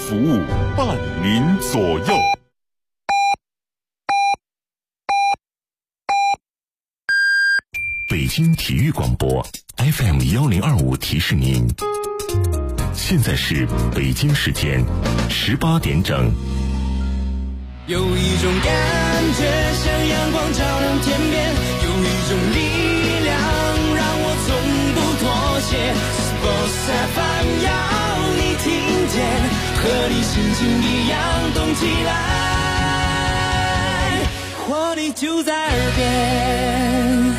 服务，伴您左右。北京体育广播 FM1025提示您，现在是北京时间18点整。 有一种感觉像阳光照亮天边，有一种力量让我从不妥协。Sports FM 要你听见，和你心情一样动起来，活力就在耳边。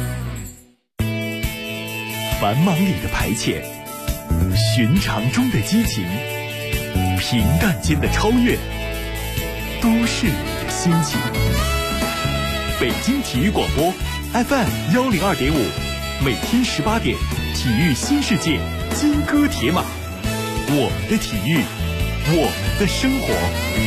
繁忙里的排遣，寻常中的激情，平淡间的超越，都是你的心情。北京体育广播 FM102.5，每天18点，体育新世界，金戈铁马，我们的体育，我们的生活。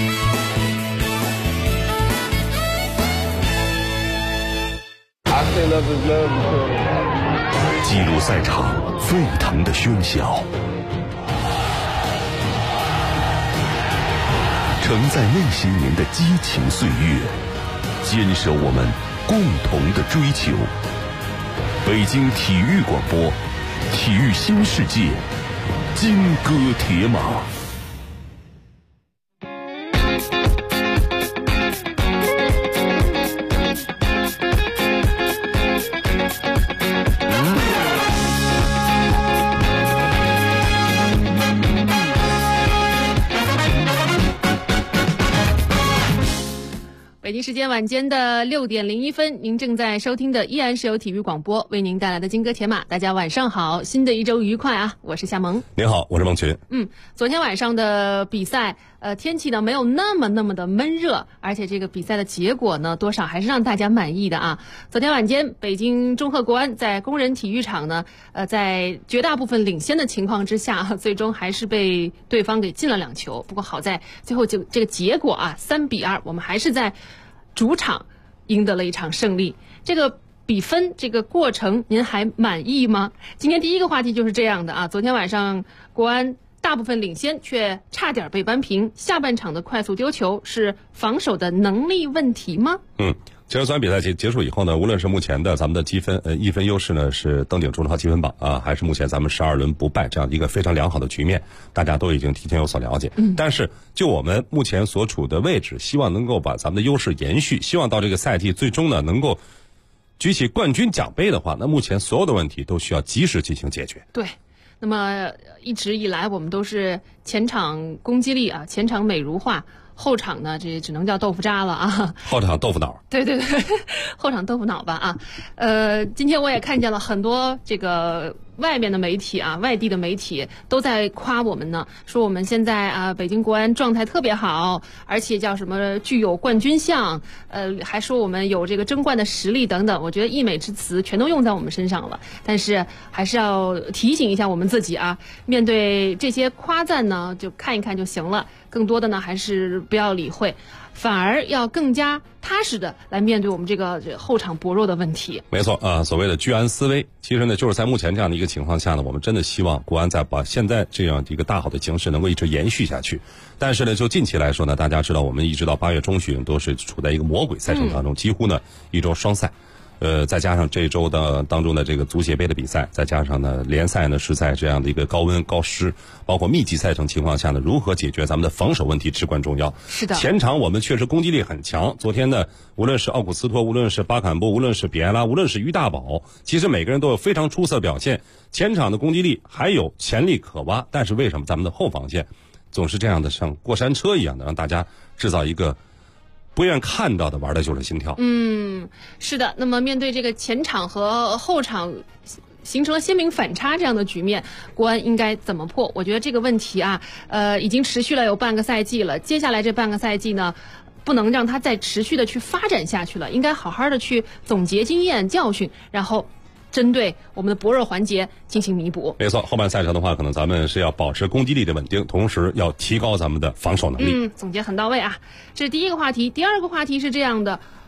记录赛场沸腾的喧嚣，承载那些年的激情岁月，坚守我们共同的追求。北京体育广播，体育新世界，金戈铁马。 北京时间晚间的6点01分，您正在收听的依然是由体育广播为您带来的金戈铁马。大家晚上好，新的一周愉快啊！我是夏萌。 您好，我是孟群。 昨天晚上的比赛，天气呢没有那么的闷热，而且这个比赛的结果呢，多少还是让大家满意的啊。昨天晚间，北京中赫国安在工人体育场呢，在绝大部分领先的情况之下，最终还是被对方给进了2球。不过好在最后就这个结果啊，3-2，我们还是在主场赢得了一场胜利。这个比分，这个过程您还满意吗？今天第一个话题就是这样的啊。昨天晚上国安大部分领先，却差点被扳平。下半场的快速丢球是防守的能力问题吗？ 其实昨天比赛结束以后呢，无论是目前的咱们的积分，1分优势呢是登顶中超积分榜啊，还是目前咱们12轮不败这样一个非常良好的局面，大家都已经提前有所了解。但是就我们目前所处的位置，希望能够把咱们的优势延续，希望到这个赛季最终呢能够举起冠军奖杯的话，那目前所有的问题都需要及时进行解决。 对。那么一直以来我们都是前场攻击力啊，前场美如画，后场呢这只能叫豆腐渣了啊。 后场豆腐脑。 对，后场豆腐脑吧啊。今天我也看见了很多这个外面的媒体啊，外地的媒体都在夸我们呢，说我们现在啊北京国安状态特别好，而且叫什么具有冠军相，还说我们有这个争冠的实力等等。我觉得溢美之词全都用在我们身上了，但是还是要提醒一下我们自己啊，面对这些夸赞呢，就看一看就行了，更多的呢还是不要理会，反而要更加踏实的来面对我们这个后场薄弱的问题。 没错啊，所谓的居安思危，其实呢就是在目前这样的一个情况下呢，我们真的希望国安在把现在这样一个大好的形势能够一直延续下去。但是呢，就近期来说呢，大家知道我们一直到8月中旬都是处在一个魔鬼赛程当中，几乎呢一周双赛。再加上这一周的当中的这个足协杯的比赛，再加上呢联赛呢是在这样的一个高温高湿包括密集赛程情况下呢，如何解决咱们的防守问题至关重要。 是的， 前场我们确实攻击力很强，昨天呢无论是奥古斯托，无论是巴坎布，无论是比埃拉，无论是于大宝，其实每个人都有非常出色表现，前场的攻击力还有潜力可挖。但是为什么咱们的后防线总是这样的像过山车一样的，让大家制造一个不愿看到的玩的就是心跳。 是的。那么面对这个前场和后场形成了鲜明反差这样的局面，国安应该怎么破？我觉得这个问题啊，已经持续了有半个赛季了。接下来这半个赛季呢，不能让它再持续的去发展下去了，应该好好的去总结经验教训，然后针对我们的薄弱环节进行弥补。 没错，后半赛程的话，可能咱们是要保持攻击力的稳定，同时要提高咱们的防守能力。 总结很到位啊。这是第一个话题。第二个话题是这样的，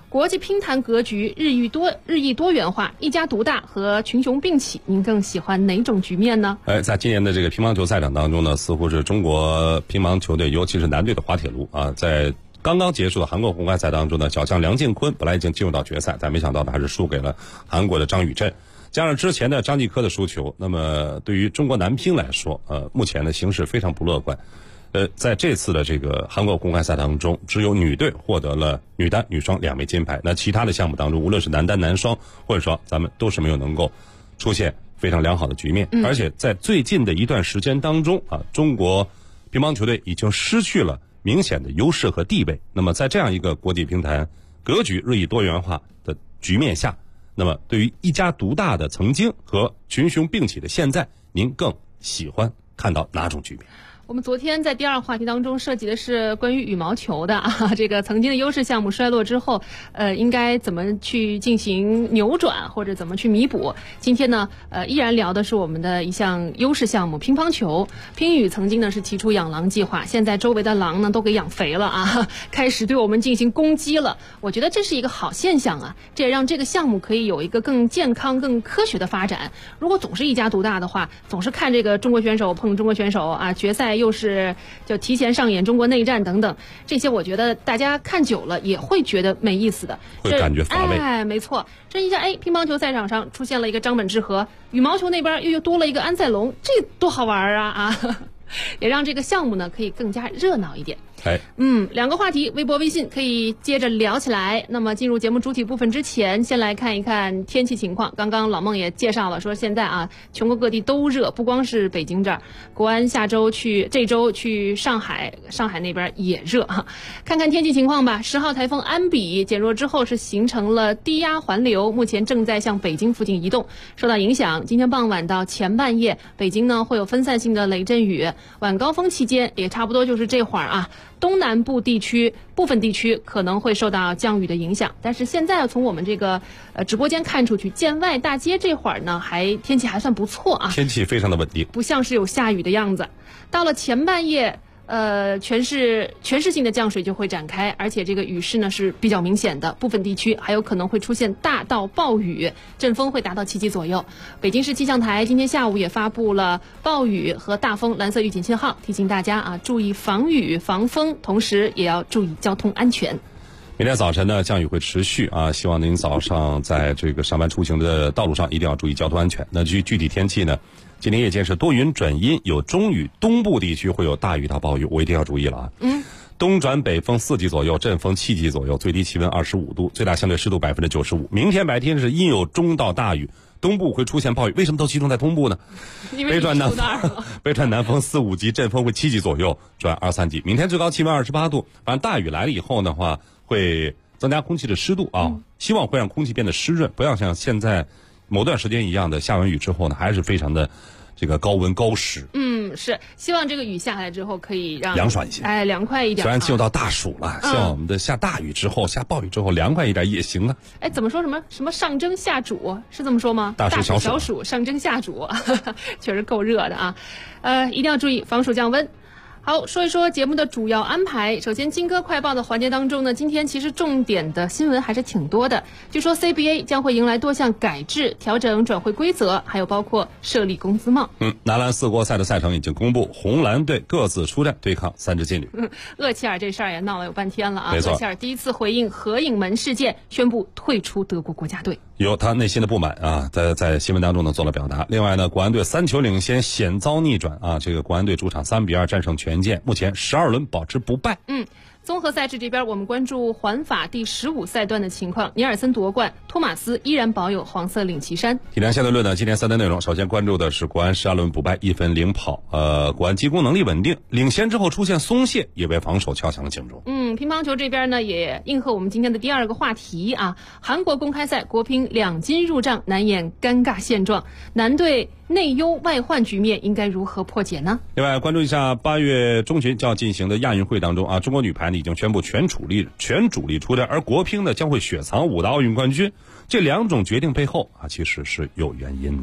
国际乒坛格局日益多元化，一家独大和群雄并起，您更喜欢哪种局面呢？ 在今年的这个乒乓球赛场当中呢，似乎是中国乒乓球队，尤其是男队的滑铁卢啊，在刚刚结束的韩国公开赛当中呢，小将梁靖昆本来已经进入到决赛，但没想到呢还是输给了韩国的张宇镇。加上之前的张继科的输球，那么对于中国男乒来说，目前的形势非常不乐观。在这次的这个韩国公开赛当中，只有女队获得了女单、女双2枚金牌。那其他的项目当中，无论是男单、男双，或者说咱们都是没有能够出现非常良好的局面。而且在最近的一段时间当中啊，中国乒乓球队已经失去了明显的优势和地位。那么在这样一个国际乒坛格局日益多元化的局面下，那么对于一家独大的曾经和群雄并起的现在，您更喜欢看到哪种局面？ 我们昨天在第二话题当中涉及的是关于羽毛球的啊，这个曾经的优势项目衰落之后，应该怎么去进行扭转或者怎么去弥补？今天呢，依然聊的是我们的一项优势项目乒乓球。乒羽曾经呢是提出养狼计划，现在周围的狼呢都给养肥了啊，开始对我们进行攻击了。我觉得这是一个好现象啊，这也让这个项目可以有一个更健康、更科学的发展。如果总是一家独大的话，总是看这个中国选手碰中国选手啊，决赛又是就提前上演中国内战等等，这些我觉得大家看久了也会觉得没意思的， 会感觉乏味。 没错，这一下乒乓球赛场上出现了一个张本智和，羽毛球那边又多了一个安塞龙，这多好玩啊！也让这个项目呢可以更加热闹一点。两个话题，微博微信可以接着聊起来。那么进入节目主体部分之前，先来看一看天气情况。刚刚老孟也介绍了，说现在啊，全国各地都热，不光是北京这儿，国安这周去上海那边也热哈。看看天气情况吧。10号台风安比减弱之后是形成了低压环流，目前正在向北京附近移动，受到影响，今天傍晚到前半夜，北京呢会有分散性的雷阵雨，晚高峰期间也差不多就是这会儿啊。东南部地区部分地区可能会受到降雨的影响，但是现在从我们这个直播间看出去，建外大街这会儿呢天气还算不错啊， 天气非常的稳定， 不像是有下雨的样子。到了前半夜全市性的降水就会展开，而且这个雨势呢是比较明显的，部分地区还有可能会出现大到暴雨，阵风会达到7级左右。北京市气象台今天下午也发布了暴雨和大风蓝色预警信号，提醒大家啊注意防雨防风，同时也要注意交通安全。 明天早晨呢，降雨会持续啊，希望您早上在这个上班出行的道路上一定要注意交通安全。那具体天气呢？今天夜间是多云转阴，有中雨，东部地区会有大雨到暴雨，我一定要注意了啊。东转北风4级左右，阵风7级左右，最低气温25度，最大相对湿度95%。明天白天是阴有中到大雨，东部会出现暴雨，为什么都集中在东部呢？北转南风4、5级，阵风会7级左右，转2、3级。明天最高气温28度，反正大雨来了以后的话，会增加空气的湿度啊，希望会让空气变得湿润，不要像现在某段时间一样的下完雨之后呢，还是非常的这个高温高湿。 是希望这个雨下来之后可以让凉爽一些， 凉快一点。 虽然进入到大暑了，希望我们的下大雨之后、下暴雨之后凉快一点也行啊。 怎么说什么上蒸下煮是这么说吗？ 大暑小暑上蒸下煮，确实够热的啊。一定要注意防暑降温。好，说一说节目的主要安排。首先，金歌快报的环节当中呢，今天其实重点的新闻还是挺多的。据说 CBA 将会迎来多项改制、调整转会规则，还有包括设立工资帽。 男篮4国赛的赛程已经公布，红蓝队各自出战对抗3支劲旅。 厄齐尔这事儿也闹了有半天了啊！ 没错， 厄齐尔第一次回应合影门事件，宣布退出德国国家队。 有他内心的不满啊，在新闻当中呢做了表达。另外呢，国安队3球领先险遭逆转啊，这个国安队主场3-2战胜权健，目前12轮保持不败。 综合赛制这边，我们关注环法第15赛段的情况，尼尔森夺冠，托马斯依然保有黄色领旗衫。 体坛相对论呢，今天3单内容，首先关注的是国安12轮不败，1分领跑，国安进攻能力稳定，领先之后出现松懈，也为防守敲响了警钟。 乒乓球这边呢，也应和我们今天的第二个话题啊，韩国公开赛国乒2金入账，难掩尴尬现状，男队内忧外患局面应该如何破解呢？ 另外关注一下8月中旬就要进行的亚运会当中啊，中国女排呢已经宣布全主力出战，而国乒呢将会雪藏5的奥运冠军。这2种决定背后啊，其实是有原因的。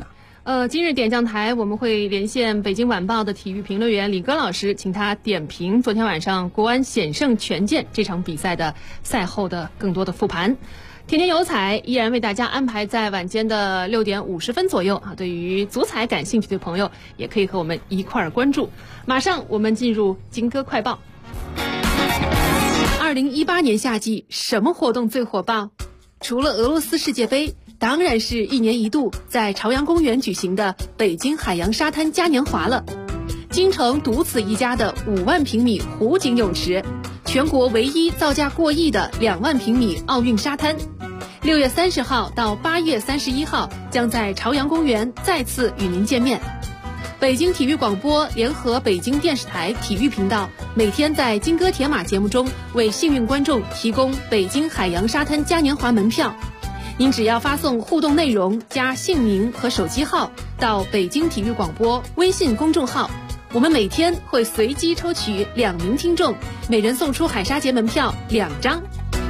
今日点将台我们会连线北京晚报的体育评论员李戈老师，请他点评昨天晚上国安险胜权健这场比赛的赛后的更多的复盘。天天有彩依然为大家安排在晚间的6点50分左右啊，对于足彩感兴趣的朋友也可以和我们一块儿关注。马上我们进入金歌快报。2018年夏季什么活动最火爆？除了俄罗斯世界杯，当然是一年一度在朝阳公园举行的北京海洋沙滩嘉年华了。京城独此一家的5万平米湖景泳池，全国唯一造价过亿的2万平米奥运沙滩，6月30号到8月31号将在朝阳公园再次与您见面。北京体育广播联合北京电视台体育频道每天在金歌铁马节目中为幸运观众提供北京海洋沙滩嘉年华门票。您只要发送互动内容加姓名和手机号到北京体育广播微信公众号，我们每天会随机抽取2名听众，每人送出海沙节门票2张。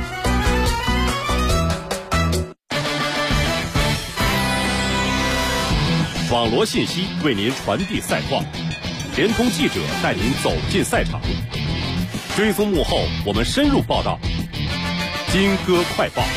网罗信息为您传递赛况，联通记者带您走进赛场，追踪幕后，我们深入报道。金歌快报。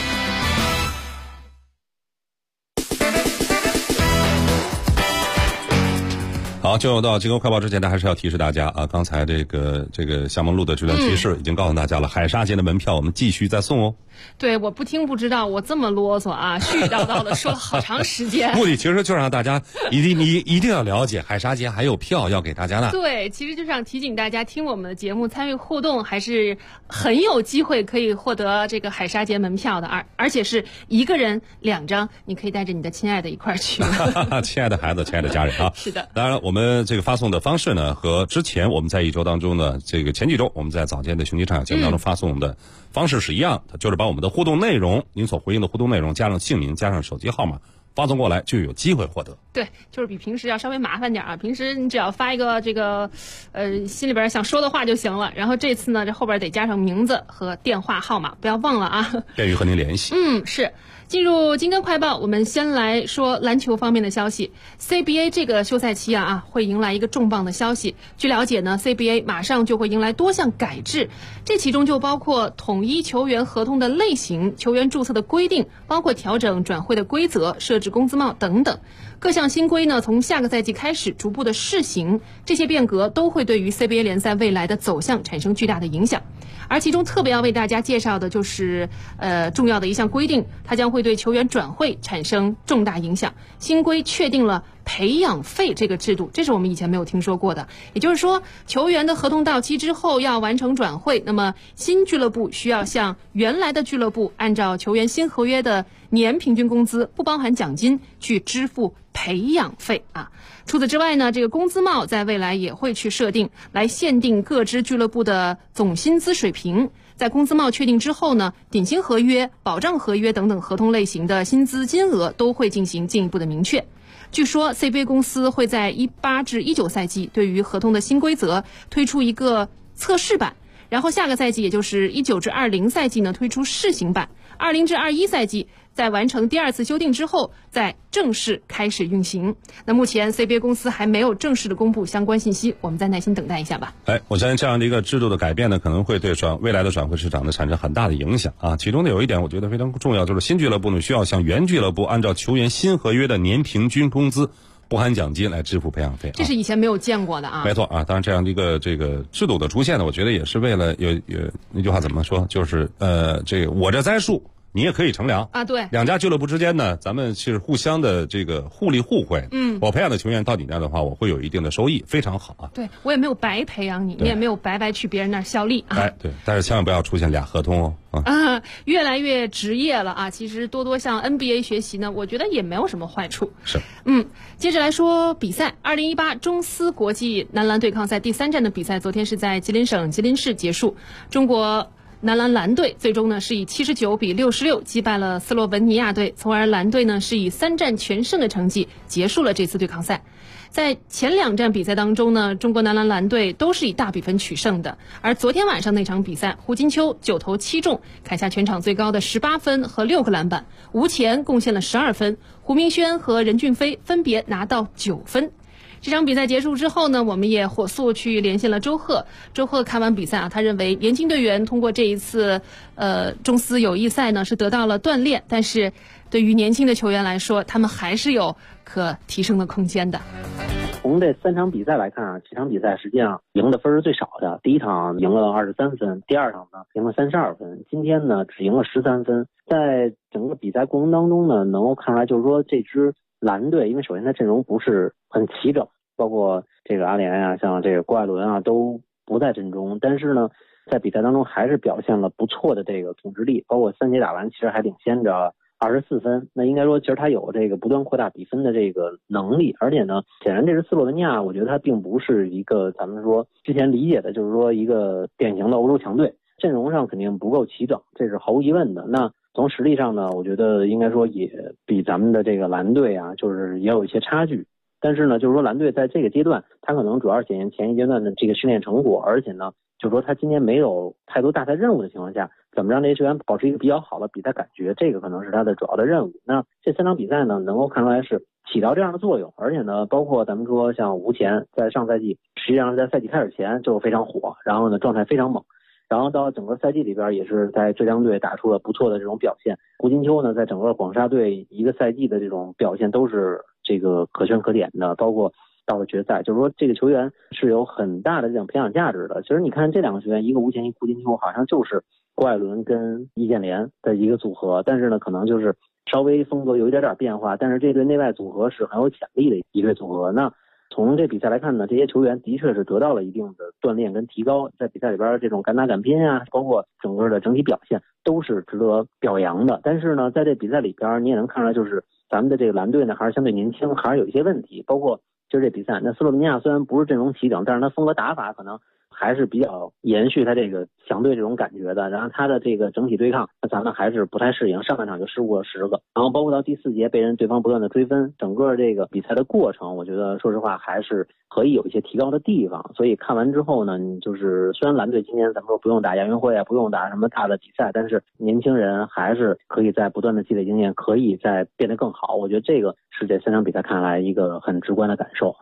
好，进入到金歌快报之前呢，还是要提示大家啊，刚才这个厦门路的这段提示已经告诉大家了，海沙节的门票我们继续再送哦。 对，我不听不知道，我这么啰嗦啊，絮絮叨叨的说了好长时间。 目的其实就让大家一定要了解海沙节还有票要给大家呢。 对，其实就是想提醒大家，听我们的节目参与互动，还是很有机会可以获得这个海沙节门票的，而且是一个人2张，你可以带着你的亲爱的一块儿去。 亲爱的孩子，亲爱的家人啊。 是的。 当然，我们这个发送的方式呢，和之前我们在1周当中呢，这个前几周我们在早间的雄鸡唱响节目当中发送的方式是一样的，就是把我们的互动内容，您所回应的互动内容加上姓名，加上手机号码，发送过来就有机会获得。 对，就是比平时要稍微麻烦点啊。平时你只要发一个这个心里边想说的话就行了，然后这次呢，这后边得加上名字和电话号码，不要忘了啊。 便于和您联系。 是。进入金歌快报，我们先来说篮球方面的消息。CBA 这个休赛期会迎来一个重磅的消息。据了解呢 ，CBA 马上就会迎来多项改制，这其中就包括统一球员合同的类型、球员注册的规定，包括调整转会的规则、设置工资帽等等。各项新规呢，从下个赛季开始逐步的试行，这些变革都会对于 CBA 联赛未来的走向产生巨大的影响。而其中特别要为大家介绍的就是重要的一项规定，它将会对球员转会产生重大影响。新规确定了培养费这个制度，这是我们以前没有听说过的。也就是说，球员的合同到期之后要完成转会，那么新俱乐部需要向原来的俱乐部按照球员新合约的年平均工资，不包含奖金，去支付培养费啊。除此之外呢，这个工资帽在未来也会去设定，来限定各支俱乐部的总薪资水平。在工资帽确定之后呢，顶薪合约、保障合约等等合同类型的薪资金额都会进行进一步的明确。据说 CBA 公司会在18至19赛季对于合同的新规则推出一个测试版，然后下个赛季也就是19至20赛季呢推出试行版，20至21赛季在完成第2次修订之后再正式开始运行。那目前 CBA 公司还没有正式的公布相关信息，我们再耐心等待一下吧。 我相信这样的一个制度的改变呢，可能会对未来的转会市场呢产生很大的影响啊。其中呢有一点我觉得非常重要，就是新俱乐部呢需要向原俱乐部按照球员新合约的年平均工资不含奖金来支付培养费， 这是以前没有见过的啊。 没错啊，当然这样的一个这个制度的出现呢，我觉得也是为了有那句话怎么说，就是这个我这栽树你也可以乘凉啊。对， 两家俱乐部之间呢，咱们是互相的这个互利互惠。我培养的球员到你那的话，我会有一定的收益，非常好啊。 对，我也没有白培养你，你也没有白白去别人那儿效力啊。 对，但是千万不要出现俩合同哦。 越来越职业了啊，其实多向 NBA 学习呢，我觉得也没有什么坏处。 是。 接着来说比赛，2018中斯国际男篮对抗赛第3站的比赛，昨天是在吉林省吉林市结束。中国男篮蓝队最终呢是以79比66击败了斯洛文尼亚队，从而蓝队呢是以3战全胜的成绩结束了这次对抗赛。 在前2站比赛当中呢，中国男篮蓝队都是以大比分取胜的。而昨天晚上那场比赛，胡金秋9投7中，砍下全场最高的18分和6个篮板，吴前贡献了12分，胡明轩和任骏飞分别拿到9分。这场比赛结束之后呢，我们也火速去连线了周贺。周贺看完比赛啊，他认为年轻队员通过这一次中斯友谊赛呢是得到了锻炼，但是对于年轻的球员来说，他们还是有可提升的空间的。 从这3场比赛来看啊，这场比赛实际上赢的分是最少的。第一场赢了23分，第2场呢赢了32分，今天呢只赢了13分。在整个比赛过程当中呢，能够看出来就是说这支蓝队，因为首先他阵容不是很齐整，包括这个阿联啊，像这个郭艾伦啊都不在阵中，但是呢在比赛当中还是表现了不错的这个统治力，包括3节打完其实还领先着24分，那应该说其实他有这个不断扩大比分的这个能力，而且呢显然这支斯洛文尼亚我觉得他并不是一个咱们说之前理解的就是说一个典型的欧洲强队，阵容上肯定不够齐整，这是毫无疑问的。那从实力上呢，我觉得应该说也比咱们的这个蓝队啊就是也有一些差距，但是呢就是说蓝队在这个阶段他可能主要是检验前一阶段的这个训练成果，而且呢就是说他今年没有太多大赛任务的情况下，怎么让这些球员保持一个比较好的比赛感觉，这个可能是他的主要的任务。那这3场比赛呢能够看出来是起到这样的作用，而且呢包括咱们说像吴前在上赛季实际上是在赛季开始前就非常火，然后呢状态非常猛，然后到整个赛季里边也是在浙江队打出了不错的这种表现。胡金秋呢在整个广沙队一个赛季的这种表现都是这个可圈可点的，包括到了决赛，就是说这个球员是有很大的这种培养价值的。其实你看这2个球员，一个吴前一个胡金秋，好像就是郭艾伦跟易建联的一个组合，但是呢可能就是稍微风格有一点变化，但是这对内外组合是很有潜力的一对组合。那从这比赛来看呢，这些球员的确是得到了一定的锻炼跟提高，在比赛里边这种敢打敢拼啊，包括整个的整体表现都是值得表扬的。但是呢在这比赛里边你也能看出来，就是咱们的这个蓝队呢还是相对年轻，还是有一些问题，包括就是这比赛，那斯洛文尼亚虽然不是阵容齐整，但是他风格打法可能还是比较延续他这个强队这种感觉的，然后他的这个整体对抗，那咱们还是不太适应，上半场就失误了10个，然后包括到第4节被对方不断的追分，整个这个比赛的过程，我觉得说实话还是可以有一些提高的地方。所以看完之后呢，就是虽然蓝队今年咱们说不用打亚运会啊，不用打什么大的比赛，但是年轻人还是可以在不断的积累经验，可以再变得更好。我觉得这个是这3场比赛看来一个很直观的感受。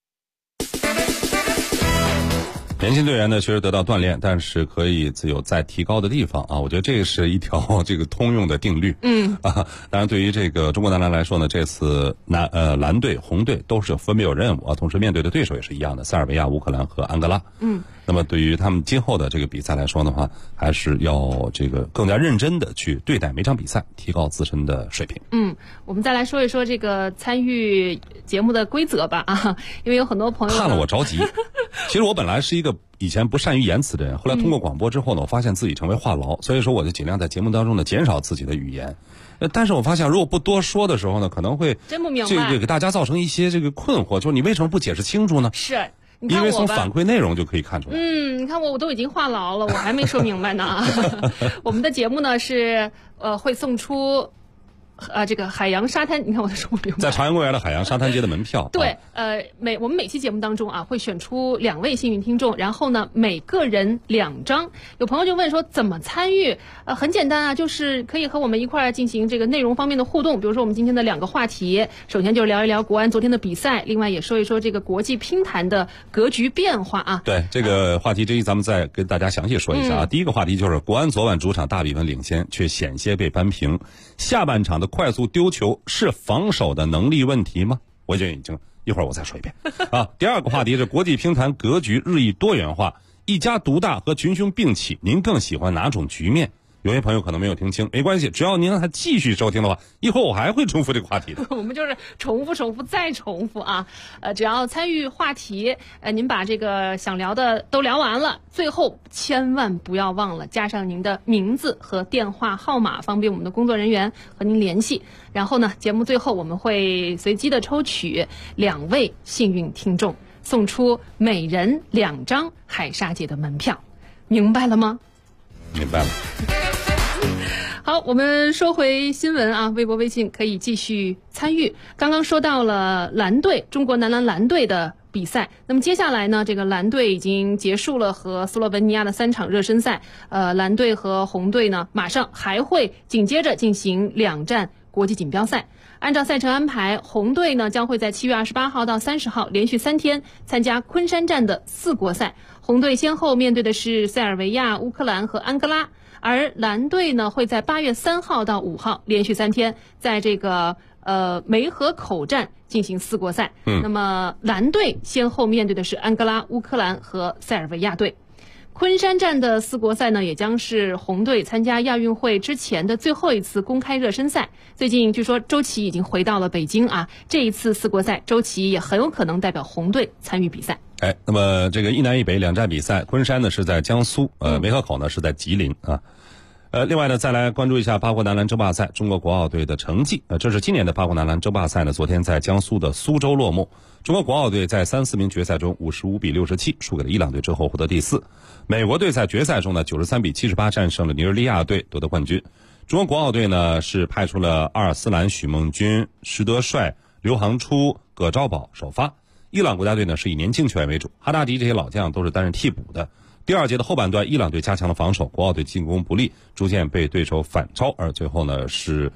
年轻队员呢确实得到锻炼，但是可以自有再提高的地方啊！我觉得这是一条这个通用的定律。当然对于这个中国男篮来说呢，这次蓝队、红队都是分别有任务啊，同时面对的对手也是一样的，塞尔维亚、乌克兰和安哥拉。那么对于他们今后的这个比赛来说的话，还是要这个更加认真的去对待每场比赛，提高自身的水平。 我们再来说一说这个参与节目的规则吧啊，因为有很多朋友看了我着急。其实我本来是一个以前不善于言辞的人，后来通过广播之后呢，我发现自己成为话痨，所以说我就尽量在节目当中呢减少自己的语言。但是我发现如果不多说的时候呢，可能会真不明白， 这个给大家造成一些这个困惑，就是你为什么不解释清楚呢？ 是。 因为从反馈内容就可以看出来。 你看我都已经话痨了，我还没说明白呢。我们的节目呢是会送出这个海洋沙滩，你看我在说不明白， 在朝阳公园的海洋沙滩街的门票。 对，我们每期节目当中啊会选出2位幸运听众，然后呢每个人2张。有朋友就问说怎么参与？很简单啊，就是可以和我们一块儿进行这个内容方面的互动。比如说我们今天的2个话题，首先就是聊一聊国安昨天的比赛，另外也说一说这个国际乒坛的格局变化啊。 对，这个话题之一咱们再跟大家详细说一下啊。第一个话题就是国安昨晚主场大比分领先，却险些被扳平，下半场的快速丢球是防守的能力问题吗？我已经一会儿我再说一遍啊。第二个话题是国际乒坛格局日益多元化，一家独大和群雄并起，您更喜欢哪种局面？有些朋友可能没有听清，没关系，只要您让他继续收听的话，一会儿我还会重复这个话题的。 我们就是重复再重复啊！只要参与话题，您把这个想聊的都聊完了，最后千万不要忘了加上您的名字和电话号码，方便我们的工作人员和您联系。然后呢，节目最后我们会随机的抽取2位幸运听众，送出每人2张海沙节的门票，明白了吗？ 明白了。 好，我们说回新闻啊，微博、微信可以继续参与。刚刚说到了蓝队，中国男篮蓝队的比赛。那么接下来呢，这个蓝队已经结束了和斯洛文尼亚的3场热身赛。蓝队和红队呢，马上还会紧接着进行2站国际锦标赛。按照赛程安排，红队呢将会在7月28号到30号连续3天参加昆山站的4国赛。红队先后面对的是塞尔维亚、乌克兰和安哥拉。而蓝队呢会在8月3号到5号连续3天在这个梅河口站进行4国赛。那么蓝队先后面对的是安哥拉、乌克兰和塞尔维亚队。昆山站的4国赛呢，也将是红队参加亚运会之前的最后一次公开热身赛。最近据说周琦已经回到了北京啊，这一次4国赛，周琦也很有可能代表红队参与比赛。 那么这个一南一北2站比赛，昆山呢是在江苏，梅河口呢是在吉林啊。另外呢，再来关注一下八国男篮争霸赛中国国奥队的成绩。这是今年的八国男篮争霸赛呢，昨天在江苏的苏州落幕。中国国奥队在3、4名决赛中55比67输给了伊朗队之后获得第4。美国队在决赛中呢93比78战胜了尼日利亚队夺得冠军。中国国奥队呢是派出了阿尔斯兰、许梦军、石德帅、刘航初、葛兆宝首发。伊朗国家队呢是以年轻球员为主，哈达迪这些老将都是担任替补的。第2节的后半段，伊朗队加强了防守，国奥队进攻不利，逐渐被对手反超，而最后呢是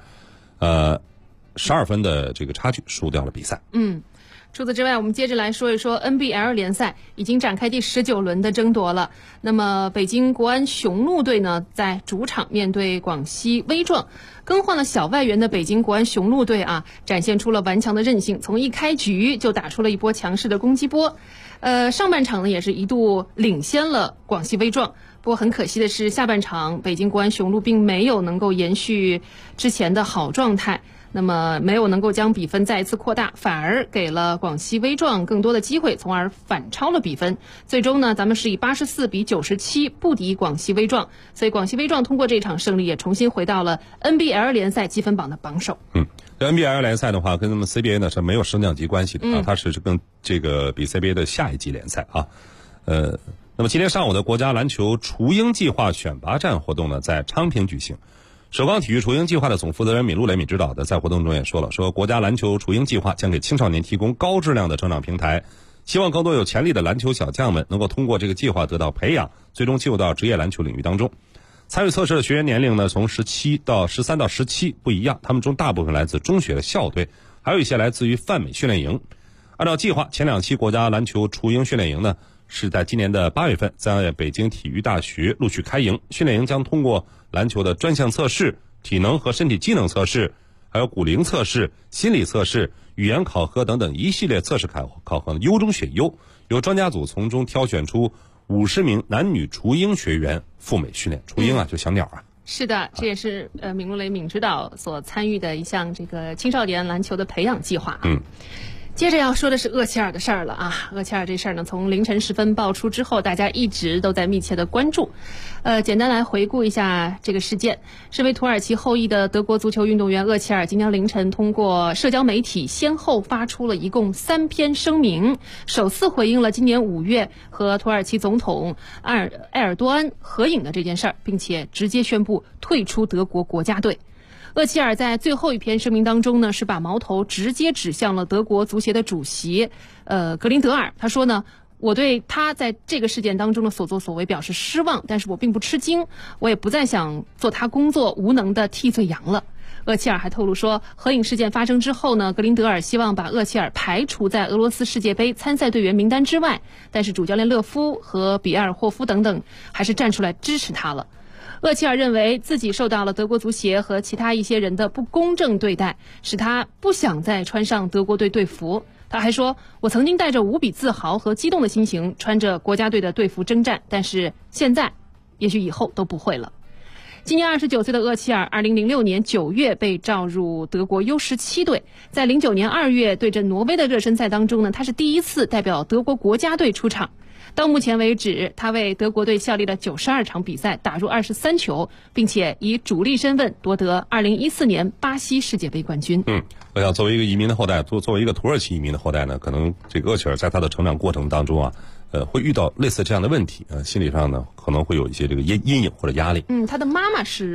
12分的这个差距输掉了比赛。 除此之外，我们接着来说一说 NBL 联赛已经展开第19轮的争夺了。那么北京国安雄鹿队呢，在主场面对广西威壮。更换了小外援的北京国安雄鹿队啊，展现出了顽强的韧性，从一开局就打出了一波强势的攻击波。上半场呢也是一度领先了广西威壮。不过很可惜的是，下半场北京国安雄鹿并没有能够延续之前的好状态。那么没有能够将比分再一次扩大，反而给了广西威壮更多的机会，从而反超了比分。最终呢，咱们是以84比97不敌广西威壮，所以广西威壮通过这场胜利也重新回到了 NBL 联赛积分榜的榜首。 NBL 联赛的话，跟咱们 CBA 呢是没有升降级关系的啊，它是跟这个比 CBA 的下一级联赛啊。那么今天上午的国家篮球雏鹰计划选拔战活动呢，在昌平举行。首钢体育雏鹰计划的总负责人闵雷指导的在活动中也说了，说国家篮球雏鹰计划将给青少年提供高质量的成长平台，希望更多有潜力的篮球小将们能够通过这个计划得到培养，最终进入到职业篮球领域当中。参与测试的学员年龄呢，从13到17不一样，他们中大部分来自中学的校队，还有一些来自于泛美训练营。按照计划，前2期国家篮球雏鹰训练营呢，是在今年的8月份在北京体育大学陆续开营。训练营将通过篮球的专项测试、体能和身体机能测试，还有骨龄测试、心理测试、语言考核等等一系列测试考核优中选优，由专家组从中挑选出50名男女雏鹰学员赴美训练。雏鹰啊，就小鸟啊。 是的，这也是闵指导所参与的一项这个青少年篮球的培养计划。接着要说的是厄齐尔的事儿了啊！厄齐尔这事儿呢，从凌晨时分爆出之后，大家一直都在密切的关注。简单来回顾一下这个事件。身为土耳其后裔的德国足球运动员厄齐尔，今天凌晨通过社交媒体先后发出了一共3篇声明，首次回应了今年5月和土耳其总统埃尔多安合影的这件事儿，并且直接宣布退出德国国家队。厄齐尔在最后一篇声明当中呢，是把矛头直接指向了德国足协的主席格林德尔。他说呢，我对他在这个事件当中的所作所为表示失望，但是我并不吃惊，我也不再想做他工作无能的替罪羊了。厄齐尔还透露说，合影事件发生之后呢，格林德尔希望把厄齐尔排除在俄罗斯世界杯参赛队员名单之外，但是主教练勒夫和比埃尔霍夫等等还是站出来支持他了。厄齐尔认为自己受到了德国足协和其他一些人的不公正对待，使他不想再穿上德国队队服。他还说，我曾经带着无比自豪和激动的心情穿着国家队的队服征战，但是现在也许以后都不会了。今年29岁的厄齐尔2006年9月被召入德国 U17 队，在09年2月对阵挪威的热身赛当中呢，他是第一次代表德国国家队出场。到目前为止，他为德国队效力了92场比赛，打入23球，并且以主力身份夺得2014年巴西世界杯冠军。 我想作为一个移民的后代，作为一个土耳其移民的后代呢，可能这个厄齐尔在他的成长过程当中啊，会遇到类似这样的问题，心理上呢可能会有一些这个阴影或者压力。 他的妈妈是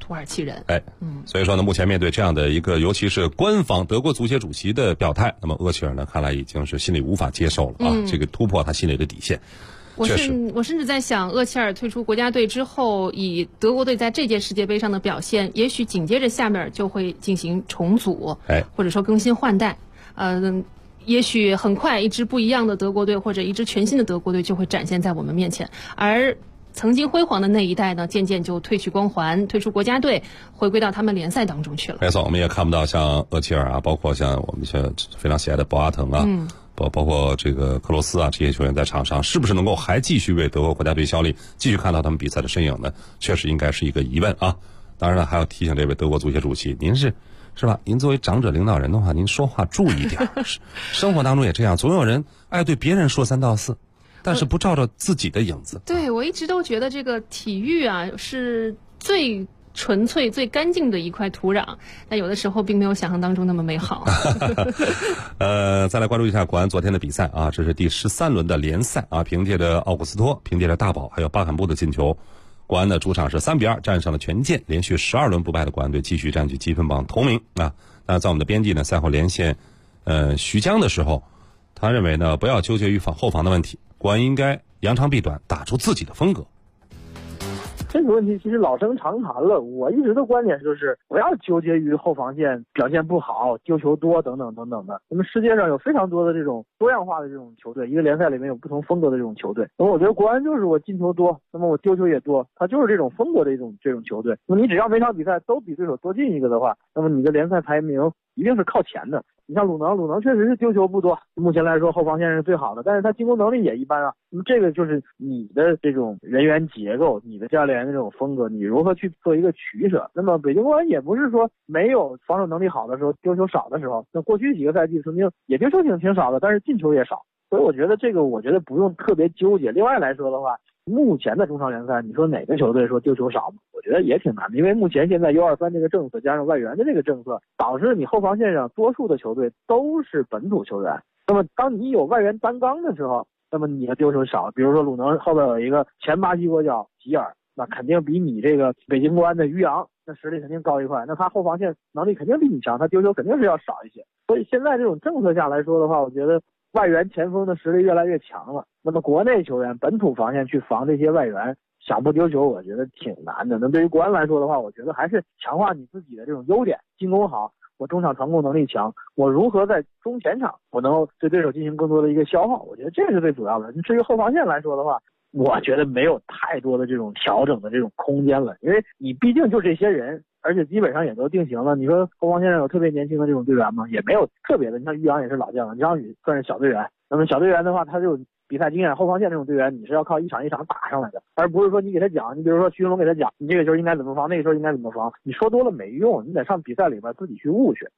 土耳其人。 所以说呢，目前面对这样的一个，尤其是官方德国足协主席的表态，那么厄齐尔呢，看来已经是心里无法接受了啊，这个突破他心里的底线。 我甚至在想，厄齐尔退出国家队之后，以德国队在这届世界杯上的表现，也许紧接着下面就会进行重组，或者说更新换代。也许很快一支不一样的德国队或者一支全新的德国队就会展现在我们面前，而曾经辉煌的那一代呢，渐渐就褪去光环，退出国家队，回归到他们联赛当中去了。 没错，我们也看不到像厄齐尔啊，包括像我们非常喜爱的博阿滕啊，包括这个克罗斯啊，这些球员在场上是不是能够还继续为德国国家队效力，继续看到他们比赛的身影呢？确实应该是一个疑问啊。当然了，还要提醒这位德国足协主席，您是吧？您作为长者领导人的话，您说话注意点。生活当中也这样，总有人爱对别人说三道四，但是不照着自己的影子。 对，我一直都觉得这个体育啊是最纯粹、最干净的一块土壤，但有的时候并没有想象当中那么美好。 再来关注一下国安昨天的比赛啊，这是第13轮的联赛啊，凭借着奥古斯托、凭借着大宝还有巴坎布的进球，国安的主场是3-2战胜了权健，连续12轮不败的国安队继续占据积分榜头名啊。那在我们的编辑呢，赛后连线徐江的时候，他认为呢，不要纠结于后防的问题，国安应该扬长避短，打出自己的风格。 这个问题其实老生常谈了，我一直的观点就是不要纠结于后防线表现不好、丢球多等等等等的。那么世界上有非常多的这种多样化的这种球队，一个联赛里面有不同风格的这种球队。那么我觉得国安就是我进球多，那么我丢球也多，它就是这种风格的这种球队。那么你只要每场比赛都比对手多进一个的话，那么你的联赛排名一定是靠前的。你像鲁能确实是丢球不多，目前来说后防线是最好的，但是他进攻能力也一般啊。那么这个就是你的这种人员结构，你的教练的这种风格，你如何去做一个取舍。那么北京国安也不是说没有防守能力好的时候，丢球少的时候，那过去几个赛季曾经也丢球挺少的，但是进球也少。所以我觉得这个不用特别纠结。另外来说的话，目前的中超联赛，你说哪个球队说丢球少，我觉得也挺难的，因为目前现在U23这个政策加上外援的这个政策，导致你后防线上多数的球队都是本土球员。那么当你有外援担纲的时候，那么你的丢球少。比如说鲁能后边有一个前巴西国脚吉尔，那肯定比你这个北京国安的于洋那实力肯定高一块，那他后防线能力肯定比你强，他丢球肯定是要少一些。所以现在这种政策下来说的话，我觉得外援前锋的实力越来越强了，那么国内球员本土防线去防这些外援，想不丢球我觉得挺难的。那对于国安来说的话，我觉得还是强化你自己的这种优点，进攻好，我中场传控能力强，我如何在中前场我能够对对手进行更多的一个消耗，我觉得这个是最主要的。至于后防线来说的话，我觉得没有太多的这种调整的这种空间了，因为你毕竟就这些人，而且基本上也都定型了。你说后防线上有特别年轻的这种队员吗？也没有特别的。你像于洋也是老将，张宇算是小队员。那么小队员的话，他就比赛经验，后防线这种队员你是要靠一场一场打上来的，而不是说你给他讲，你比如说徐云龙给他讲，你这个球应该怎么防，那个球应该怎么防，你说多了没用，你得上比赛里边自己去悟去。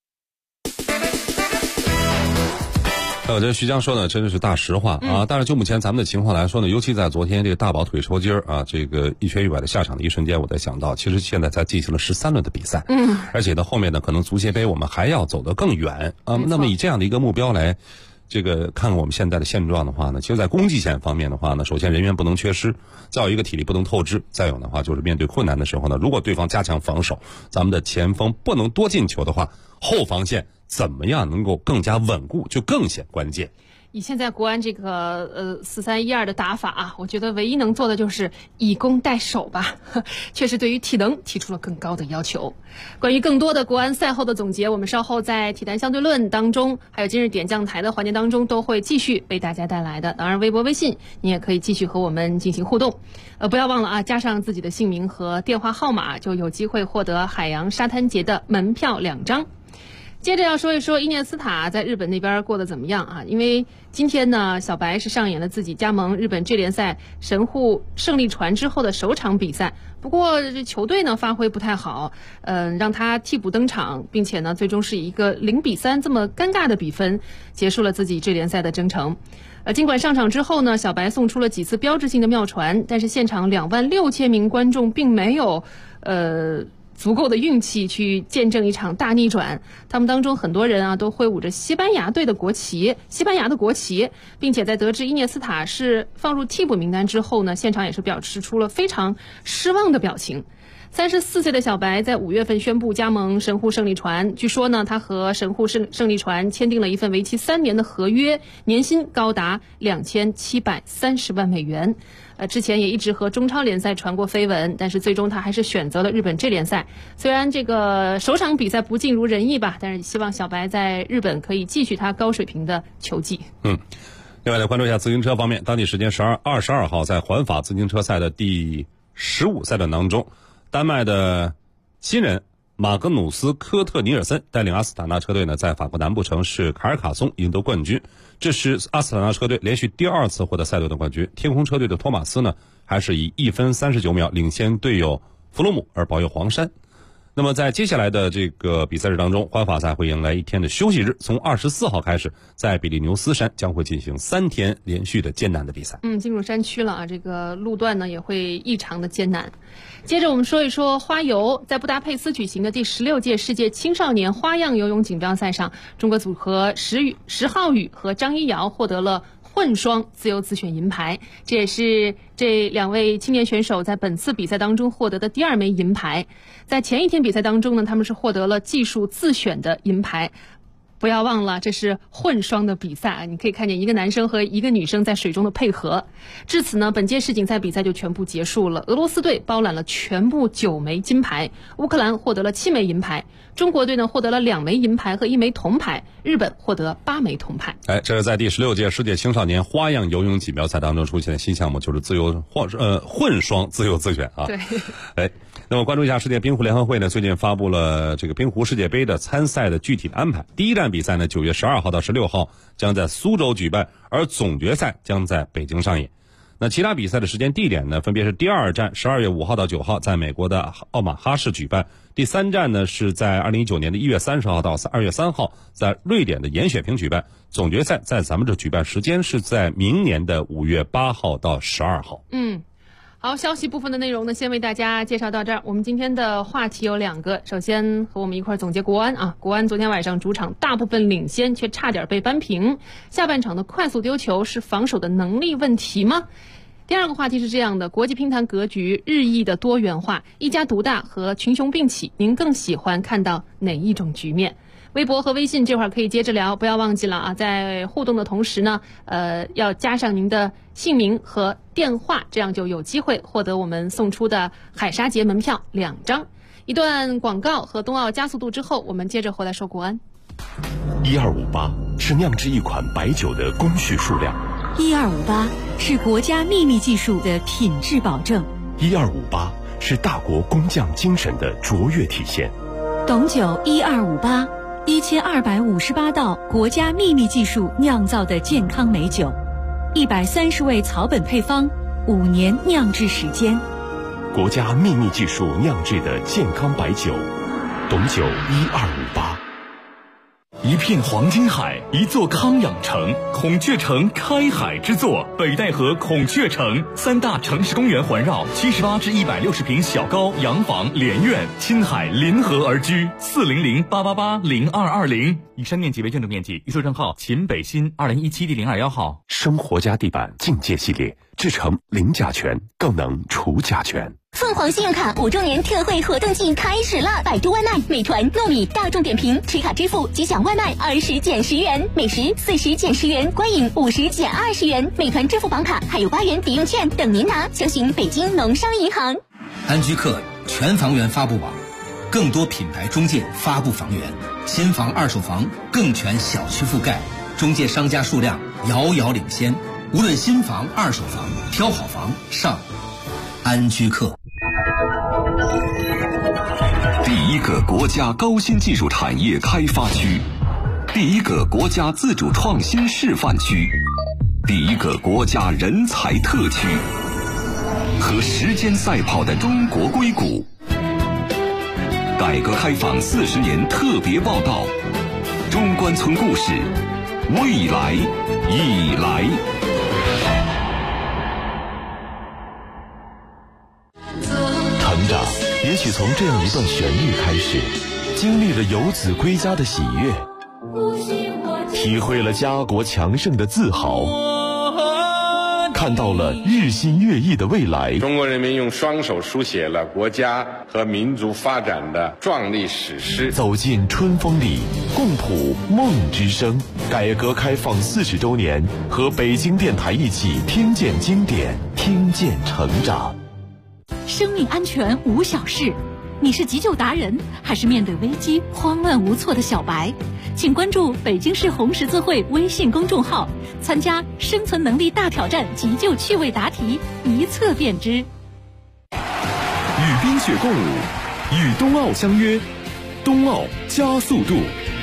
我觉得徐江说的真的是大实话啊！但是就目前咱们的情况来说呢，尤其在昨天这个大宝腿抽筋啊，这个一瘸一拐的下场的一瞬间，我在想到，其实现在才进行了13轮的比赛，而且呢后面呢可能足协杯我们还要走得更远啊。那么以这样的一个目标来这个看我们现在的现状的话呢，其实在攻击线方面的话呢，首先人员不能缺失，再有一个体力不能透支，再有的话就是面对困难的时候呢，如果对方加强防守，咱们的前锋不能多进球的话，后防线怎么样能够更加稳固就更显关键。 以现在国安这个4-3-1-2的打法啊，我觉得唯一能做的就是以攻代守吧，确实对于体能提出了更高的要求。关于更多的国安赛后的总结，我们稍后在体坛相对论当中，还有今日点将台的环节当中都会继续为大家带来的。当然微博微信你也可以继续和我们进行互动，不要忘了啊，加上自己的姓名和电话号码，就有机会获得海洋沙滩节的门票2张。接着要说一说伊涅斯塔在日本那边过得怎么样啊？因为今天呢，小白是上演了自己加盟日本 J 联赛神户胜利船之后的首场比赛。不过这球队呢发挥不太好，让他替补登场，并且呢最终是以一个0-3这么尴尬的比分结束了自己 J 联赛的征程。尽管上场之后呢，小白送出了几次标志性的妙传，但是现场26000名观众并没有足够的运气去见证一场大逆转。他们当中很多人啊都挥舞着西班牙的国旗，并且在得知伊涅斯塔是放入替补名单之后呢，现场也是表示出了非常失望的表情。34岁的小白在5月份宣布加盟神户胜利船，据说呢，他和神户胜利船签订了一份为期3年的合约，年薪高达2730万美元。之前也一直和中超联赛传过绯闻，但是最终他还是选择了日本J联赛。虽然这个首场比赛不尽如人意吧，但是希望小白在日本可以继续他高水平的球技。 另外来关注一下自行车方面，当地时间22号在环法自行车赛的第15赛段当中，丹麦的新人马格努斯·科特尼尔森带领阿斯塔纳车队呢，在法国南部城市卡尔卡松赢得冠军，这是阿斯塔纳车队连续第2次获得赛段的冠军。天空车队的托马斯呢，还是以1分39秒领先队友弗洛姆而保有黄衫。那么在接下来的这个比赛日当中，环法赛会迎来1天的休息日，从24号开始，在比利牛斯山将会进行3天连续的艰难的比赛。 进入山区了啊，这个路段呢也会异常的艰难。接着我们说一说花游，在布达佩斯举行的第16届世界青少年花样游泳锦标赛上，中国组合石浩宇和张一瑶获得了混双自由自选银牌，这也是这2位青年选手在本次比赛当中获得的第2枚银牌。在前一天比赛当中呢，他们是获得了技术自选的银牌。不要忘了，这是混双的比赛啊！你可以看见一个男生和一个女生在水中的配合。至此呢，本届世锦赛比赛就全部结束了。俄罗斯队包揽了全部9枚金牌，乌克兰获得了7枚银牌，中国队呢获得了2枚银牌和1枚铜牌，日本获得8枚铜牌。 这是在第16届世界青少年花样游泳锦标赛当中出现的新项目，就是混双自由自选啊。 对。 那么关注一下世界冰壶联合会呢，最近发布了这个冰壶世界杯的参赛的具体的安排。第一站比赛呢，9月12号到16号将在苏州举办，而总决赛将在北京上演。那其他比赛的时间地点呢，分别是第2站12月5号到9号在美国的奥马哈市举办，第3站呢是在2019年的1月30号到2月3号在瑞典的严雪平举办，总决赛在咱们这举办时间是在明年的5月8号到12号。 好，消息部分的内容呢，先为大家介绍到这儿。我们今天的话题有2个，首先和我们一块总结国安啊。国安昨天晚上主场大部分领先，却差点被扳平。下半场的快速丢球是防守的能力问题吗？第2个话题是这样的，国际乒坛格局日益的多元化，一家独大和群雄并起，您更喜欢看到哪一种局面？微博和微信这会儿可以接着聊，不要忘记了啊，在互动的同时呢，要加上您的姓名和电话，这样就有机会获得我们送出的海沙节门票2张。一段广告和冬奥加速度之后，我们接着回来说国安。 1258是酿制一款白酒的工序数量 ，1258是国家秘密技术的品质保证 ，1258是大国工匠精神的卓越体现。 董酒1258，1258道国家秘密技术酿造的健康美酒，130味草本配方，5年酿制时间， 国家秘密技术酿制的健康白酒，董酒1258。 一片黄金海，一座康养城，孔雀城开海之作，北戴河孔雀城，3大城市公园环绕，78至160平小高洋房连院，亲海临河而居，400-888-0220。以上面积为建筑面积，预售证号秦北新2017第021号。 生活家地板境界系列，制成零甲醛，更能除甲醛。 凤凰信用卡5周年特惠活动季开始了！百度外卖、美团、糯米、大众点评持卡支付即享外卖20减10元，美食40减10元，观影50减20元。美团支付宝卡还有8元抵用券等您拿，详询北京农商银行。 安居客全房源发布网，更多品牌中介发布房源，新房、二手房更全小区覆盖，中介商家数量遥遥领先。无论新房、二手房，挑好房上安居客。 第一个国家高新技术产业开发区，第一个国家自主创新示范区，第一个国家人才特区，和时间赛跑的中国硅谷。改革开放40年特别报道，中关村故事，未来已来。成长也许从这样一段旋律开始，经历了游子归家的喜悦，体会了家国强盛的自豪，看到了日新月异的未来。 中国人民用双手书写了国家和民族发展的壮丽史诗。 走进春风里，共谱梦之声。改革开放40周年，和北京电台一起听见经典，听见成长。 生命安全无小事，你是急救达人，还是面对危机慌乱无措的小白？请关注北京市红十字会微信公众号，参加生存能力大挑战急救趣味答题，一测便知。 与冰雪共舞，与冬奥相约，冬奥加速度。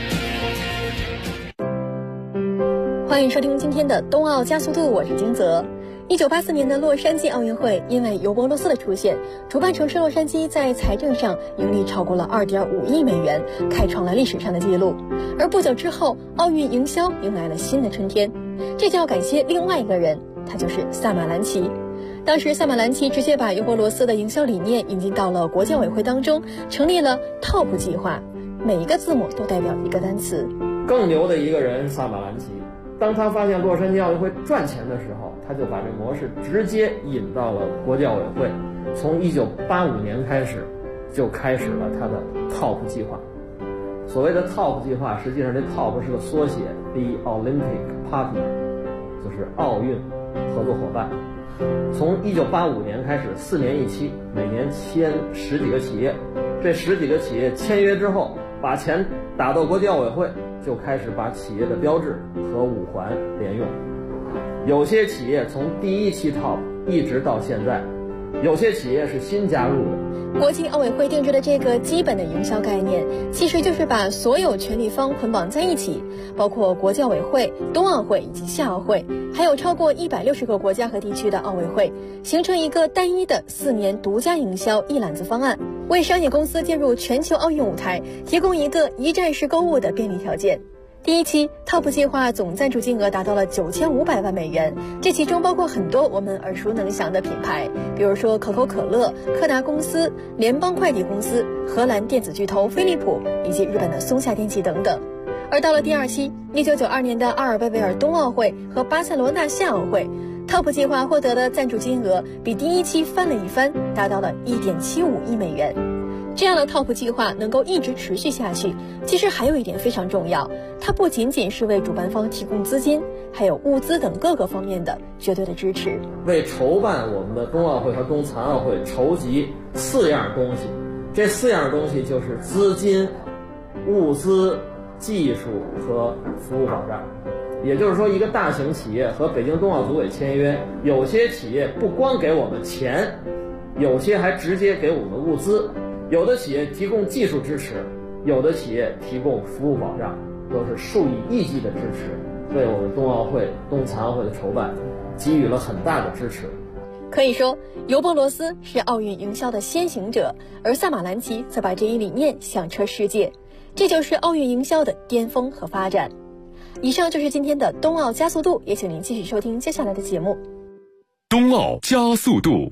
欢迎收听今天的冬奥加速度，我是金泽。1984年的洛杉矶奥运会，因为尤伯罗斯的出现，主办城市洛杉矶在财政上盈利超过了2.5亿美元，开创了历史上的记录。而不久之后，奥运营销迎来了新的春天，这就要感谢另外一个人，他就是萨马兰奇。当时萨马兰奇直接把尤伯罗斯的营销理念引进到了国际奥委会当中，成立了 TOP 计划，每一个字母都代表一个单词。 更牛的一个人，萨马兰奇，当他发现洛杉矶奥运会赚钱的时候，他就把这模式直接引到了国际奥委会。从1985年开始，就开始了他的 TOP 计划。所谓的 TOP 计划，实际上这 TOP 是个缩写 ，The Olympic Partner， 就是奥运合作伙伴。从1985年开始，4年一期，每年签10几个企业。这10几个企业签约之后，把钱打到国际奥委会，就开始把企业的标志和五环连用。有些企业从第一期 TOP 一直到现在，有些企业是新加入的。 国际奥委会定制的这个基本的营销概念，其实就是把所有权利方捆绑在一起，包括国际奥委会、冬奥会以及夏奥会，还有超过160个国家和地区的奥委会，形成一个单一的4年独家营销一揽子方案，为商业公司进入全球奥运舞台提供一个一站式购物的便利条件。第一期 TOP 计划总赞助金额达到了9500万美元，这其中包括很多我们耳熟能详的品牌，比如说可口可乐、柯达公司、联邦快递公司、荷兰电子巨头飞利浦以及日本的松下电器等等。而到了第二期1992年的阿尔贝维尔冬奥会和巴塞罗那夏奥会， TOP 计划获得的赞助金额比第一期翻了一番，达到了1.75亿美元。这样的 TOP 计划能够一直持续下去，其实还有一点非常重要，它不仅仅是为主办方提供资金，还有物资等各个方面的绝对的支持， 为筹办我们的冬奥会和冬残奥会筹集4样东西。这4样东西就是资金、物资、技术和服务保障。也就是说，一个大型企业和北京冬奥组委签约，有些企业不光给我们钱，有些还直接给我们物资。有的企业提供技术支持，有的企业提供服务保障，都是数以亿计的支持，为我们冬奥会、冬残奥会的筹办给予了很大的支持。 可以说，尤伯罗斯是奥运营销的先行者，而萨马兰奇则把这一理念响彻世界，这就是奥运营销的巅峰和发展。以上就是今天的冬奥加速度，也请您继续收听接下来的节目。 冬奥加速度。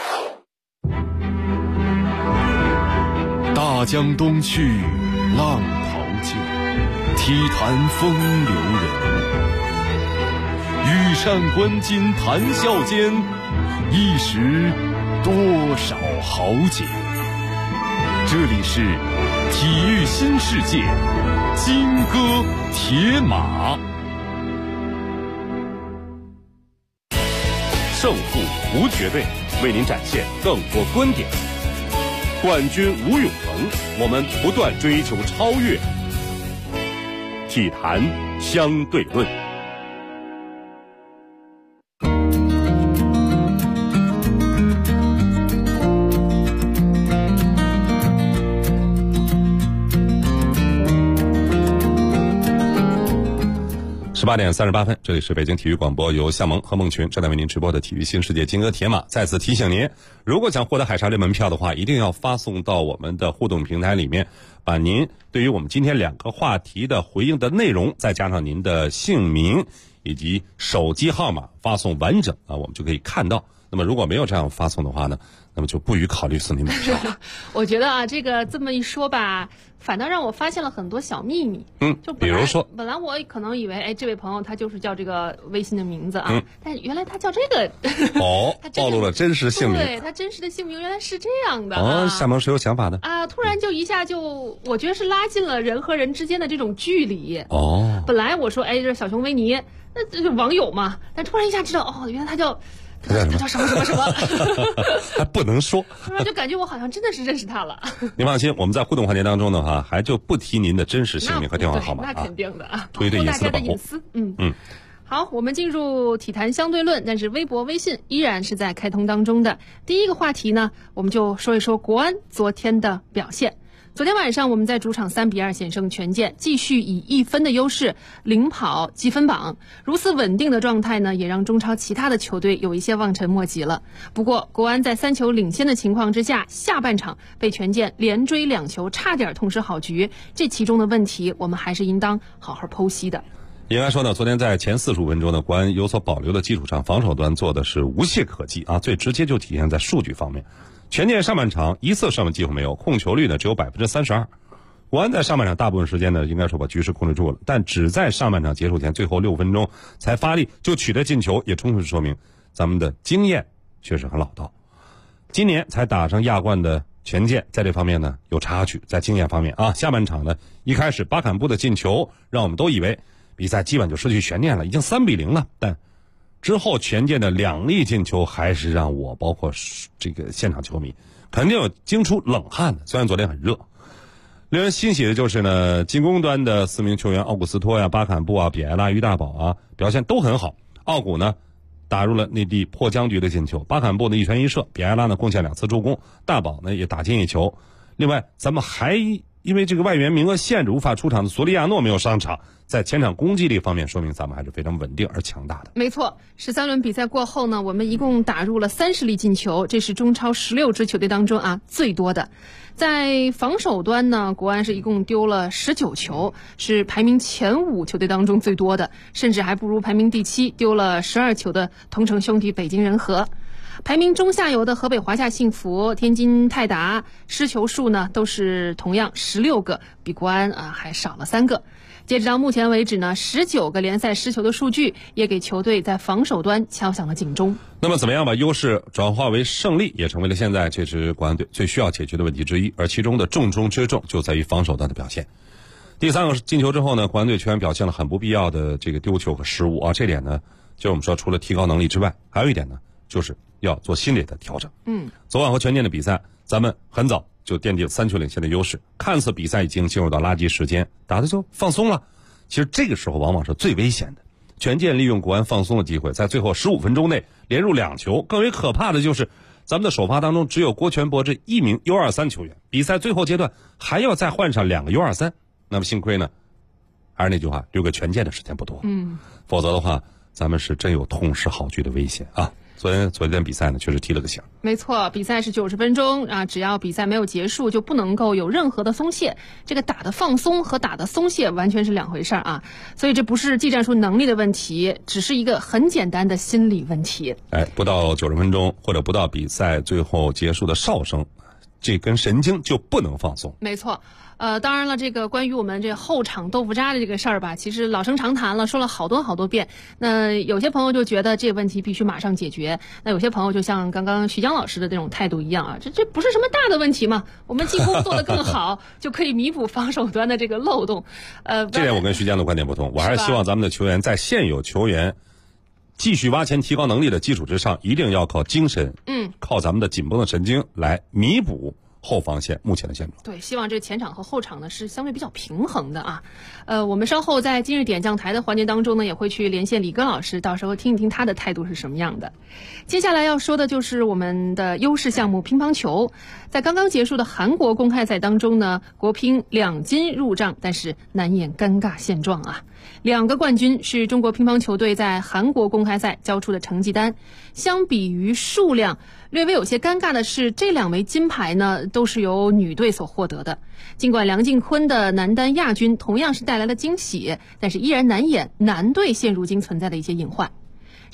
大江东去，浪淘尽，体坛风流人。羽扇纶巾谈笑间，一时多少豪杰。这里是体育新世界，金戈铁马。 胜负无绝对，为您展现更多观点。冠军无永恒，我们不断追求超越。体坛相对论。18点38分，这里是北京体育广播，由向萌和孟群正在为您直播的体育新世界金戈铁马。再次提醒您，如果想获得海沙队门票的话，一定要发送到我们的互动平台里面，把您对于我们今天2个话题的回应的内容，再加上您的姓名以及手机号码发送完整啊，我们就可以看到。那么如果没有这样发送的话呢， 那么就不予考虑4名门票了。 我觉得啊，这么一说吧，反倒让我发现了很多小秘密。就比如说， 本来我可能以为，哎，这位朋友他就是叫这个微信的名字啊，但原来他叫这个。 他暴露了真实姓名。 对，他真实的姓名原来是这样的。 夏萌是有想法的啊，突然就一下就，我觉得是拉近了人和人之间的这种距离。本来我说，哎，这是小熊维尼，那这是网友嘛，但突然一下知道，原来他叫什么什么， 还不能说， 突然就感觉我好像真的是认识他了。 您放心，我们在互动环节当中的话，还就不提您的真实姓名和电话号码那肯定的啊， 出于对隐私的保护。 好，我们进入体坛相对论，但是微博、微信依然是在开通当中的。第一个话题呢，我们就说一说国安昨天的表现。昨天晚上我们在主场3-2险胜权健，继续以1分的优势领跑积分榜。如此稳定的状态呢，也让中超其他的球队有一些望尘莫及了。不过国安在3球领先的情况之下，下半场被权健连追2球，差点痛失好局。这其中的问题，我们还是应当好好剖析的。 应该说呢，昨天在前45分钟呢，国安有所保留的基础上，防守端做的是无懈可击啊，最直接就体现在数据方面。权健上半场一次射门机会没有，控球率呢只有32%。国安在上半场大部分时间呢，应该说把局势控制住了，但只在上半场结束前最后6分钟才发力就取得进球，也充分说明咱们的经验确实很老道。今年才打上亚冠的权健在这方面呢有差距，在经验方面啊，下半场呢一开始巴坎布的进球让我们都以为比赛基本就失去悬念了，已经3-0了，但之后权健的2粒进球还是让我包括这个现场球迷肯定有惊出冷汗的。虽然昨天很热，令人欣喜的就是呢，进攻端的4名球员奥古斯托呀、巴坎布啊、比埃拉、于大宝啊表现都很好。奥古呢打入了内地破僵局的进球，巴坎布的1传1射，比埃拉呢贡献2次助攻，大宝呢也打进1球。另外咱们还因为这个外援名额限制无法出场的索利亚诺没有上场，在前场攻击力方面说明咱们还是非常稳定而强大的。 没错，13轮比赛过后呢，我们一共打入了30粒进球，这是中超16支球队当中啊最多的。在防守端呢，国安是一共丢了19球，是排名前5球队当中最多的，甚至还不如排名第7丢了12球的同城兄弟北京人和。排名中下游的河北华夏幸福、天津泰达失球数呢都是同样16个，比国安还少了3个。截止到目前为止呢，19个联赛失球的数据也给球队在防守端敲响了警钟。 那么怎么样把优势转化为胜利，也成为了现在这支国安队最需要解决的问题之一，而其中的重中之重就在于防守端的表现。第3个进球之后呢，国安队球员表现了很不必要的这个丢球和失误啊，这点呢就是我们说除了提高能力之外，还有一点呢就是要做心理的调整。昨晚和权健的比赛，咱们很早就奠定3球领先的优势，看似比赛已经进入到垃圾时间，打的就放松了。其实这个时候往往是最危险的。权健利用国安放松的机会，在最后15分钟内连入2球。更为可怕的就是咱们的首发当中只有郭全博这1名 U23 球员，比赛最后阶段还要再换上2个 U23。那么幸亏呢，还是那句话，留给权健的时间不多。否则的话，咱们是真有痛失好局的危险啊。昨天比赛呢，确实踢了个响。 没错，比赛是90分钟啊，只要比赛没有结束，就不能够有任何的松懈。这个打的放松和打的松懈完全是2回事啊，所以这不是技战术能力的问题，只是一个很简单的心理问题。 不到90分钟或者不到比赛最后结束的哨声，这根神经就不能放松。 没错。当然了，这个关于我们这后场豆腐渣的这个事儿吧，其实老生常谈了，说了好多遍。那有些朋友就觉得这个问题必须马上解决，那有些朋友就像刚刚徐江老师的这种态度一样啊，这不是什么大的问题嘛，我们进攻做得更好，就可以弥补防守端的这个漏洞。 这点我跟徐江的观点不同，我还是希望咱们的球员在现有球员继续挖潜提高能力的基础之上，一定要靠精神，靠咱们的紧绷的神经来弥补后防线目前的现状。 对，希望这前场和后场呢是相对比较平衡的啊。我们稍后在今日点将台的环节当中呢，也会去连线李根老师，到时候听一听他的态度是什么样的。接下来要说的就是我们的优势项目乒乓球。在刚刚结束的韩国公开赛当中呢，国乒2金入账，但是难掩尴尬现状啊。2个冠军是中国乒乓球队在韩国公开赛交出的成绩单。相比于数量，略微有些尴尬的是，这2枚金牌呢都是由女队所获得的。尽管梁靖昆的男单亚军同样是带来了惊喜，但是依然难掩男队现如今存在的一些隐患。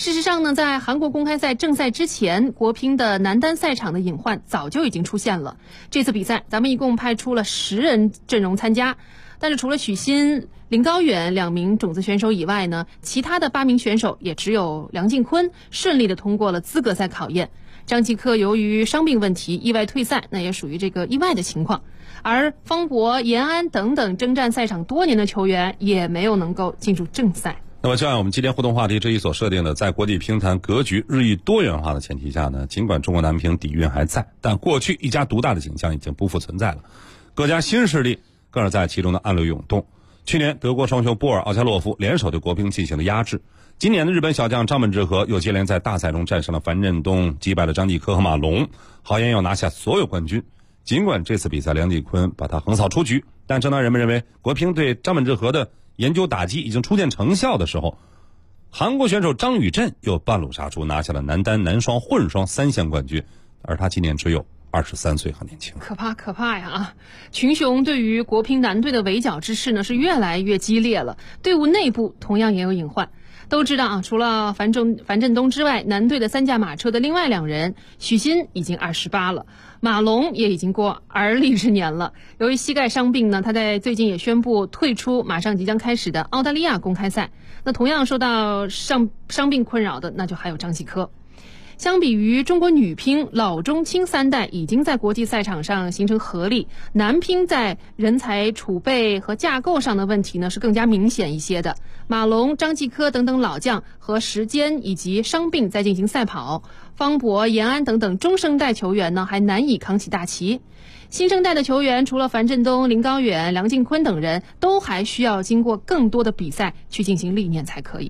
事实上呢，在韩国公开赛正赛之前，国乒的男单赛场的隐患早就已经出现了。这次比赛，咱们一共派出了10人阵容参加，但是除了许昕、林高远2名种子选手以外呢，其他的8名选手也只有梁靖昆顺利的通过了资格赛考验。张继科由于伤病问题意外退赛，那也属于这个意外的情况。而方博、延安等等征战赛场多年的球员也没有能够进入正赛。 那么就按我们今天互动话题这一所设定的，在国际乒坛格局日益多元化的前提下呢，尽管中国男乒底蕴还在，但过去一家独大的景象已经不复存在了，各家新势力更是在其中的暗流涌动。去年德国双雄波尔、奥恰洛夫联手对国乒进行了压制，今年的日本小将张本智和又接连在大赛中战胜了樊振东，击败了张继科和马龙，豪言要拿下所有冠军。尽管这次比赛梁继昆把他横扫出局，但正当人们认为国乒对张本智和的研究打击已经初见成效的时候，韩国选手张宇镇又半路杀出，拿下了男单、男双、混双3项冠军，而他今年只有23岁，很年轻。 可怕呀！群雄对于国乒男队的围剿之势呢是越来越激烈了，队伍内部同样也有隐患。都知道啊，除了樊振东之外，男队的3驾马车的另外2人，许昕已经28了，马龙也已经过而立之年了。由于膝盖伤病呢，他在最近也宣布退出马上即将开始的澳大利亚公开赛。那同样受到伤病困扰的，那就还有张继科。相比于中国女乒，老中青3代已经在国际赛场上形成合力，男乒在人才储备和架构上的问题呢是更加明显一些的。马龙、张继科等等老将和时间以及伤病在进行赛跑，方博、延安等等中生代球员呢还难以扛起大旗。新生代的球员除了樊振东、林高远、梁靖昆等人，都还需要经过更多的比赛去进行历练才可以。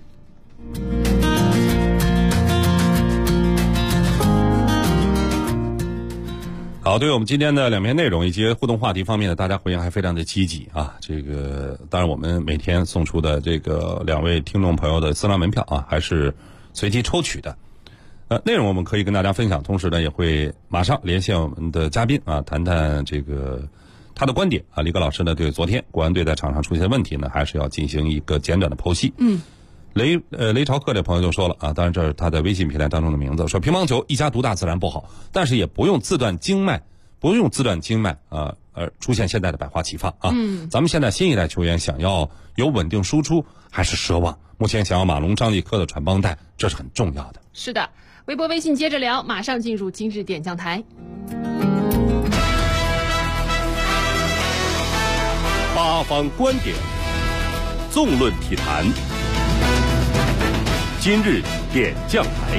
好，对于我们今天的2篇内容以及互动话题方面呢，大家回应还非常的积极啊。这个当然我们每天送出的这个2位听众朋友的私人门票啊，还是随机抽取的。内容我们可以跟大家分享，同时呢也会马上连线我们的嘉宾啊，谈谈这个他的观点啊。李戈老师呢对昨天国安队在场上出现的问题呢，还是要进行一个简短的剖析。雷朝克这朋友就说了啊，当然这是他在微信平台当中的名字，说乒乓球一家独大自然不好，但是也不用自断经脉啊，出现现在的百花齐放啊。咱们现在新一代球员想要有稳定输出还是奢望，目前想要马龙、张继科的传帮带，这是很重要的。 是的，微博微信接着聊，马上进入今日点将台。 八方观点，纵论体坛。今日点将台。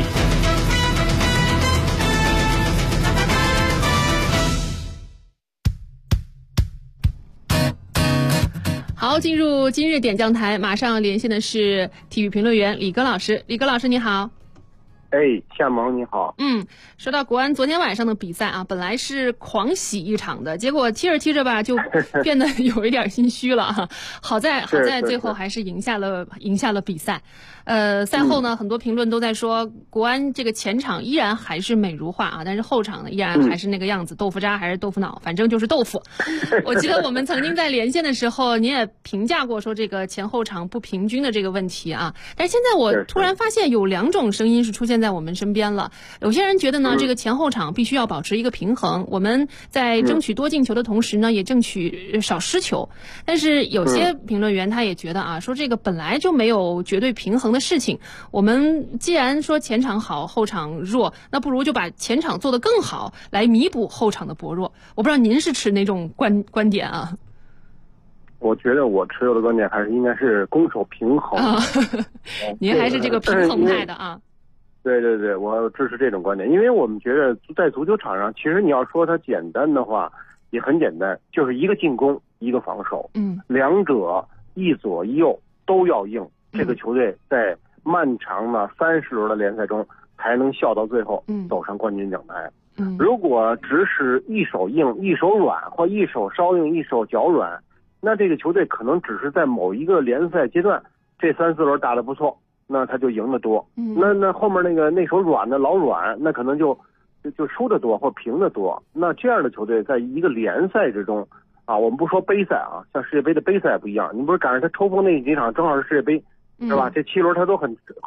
好，进入今日点将台，马上连线的是体育评论员李戈老师。李戈老师你好。 夏萌你好。 说到国安昨天晚上的比赛啊，本来是狂喜一场的，结果踢着吧就变得有一点心虚了哈。好在最后还是赢下了比赛。赛后呢，很多评论都在说国安这个前场依然还是美如画啊，但是后场呢依然还是那个样子，豆腐渣还是豆腐脑，反正就是豆腐。我记得我们曾经在连线的时候，你也评价过说这个前后场不平均的这个问题啊。但是现在我突然发现有2种声音是出现在我们身边了。有些人觉得呢，这个前后场必须要保持一个平衡，我们在争取多进球的同时呢，也争取少失球。但是有些评论员他也觉得啊，说这个本来就没有绝对平衡的事情，我们既然说前场好后场弱，那不如就把前场做得更好，来弥补后场的薄弱。我不知道您是持哪种观点啊？ 我觉得我持有的观点还是应该是攻守平衡。 您还是这个平衡派的啊？ 对，我支持这种观点，因为我们觉得在足球场上，其实你要说它简单的话，也很简单，就是一个进攻，一个防守，两者一左一右都要硬，这个球队在漫长的30轮的联赛中才能笑到最后，走上冠军奖台。如果只是一手硬一手软，或一手稍硬一手脚软，那这个球队可能只是在某一个联赛阶段这3-4轮打得不错，那他就赢得多。那后面那手软的老软，那可能就输得多或平得多。那这样的球队在一个联赛之中啊，我们不说杯赛啊，像世界杯的杯赛不一样，你不是赶上他抽风那几场正好是世界杯，是吧？这7轮他都很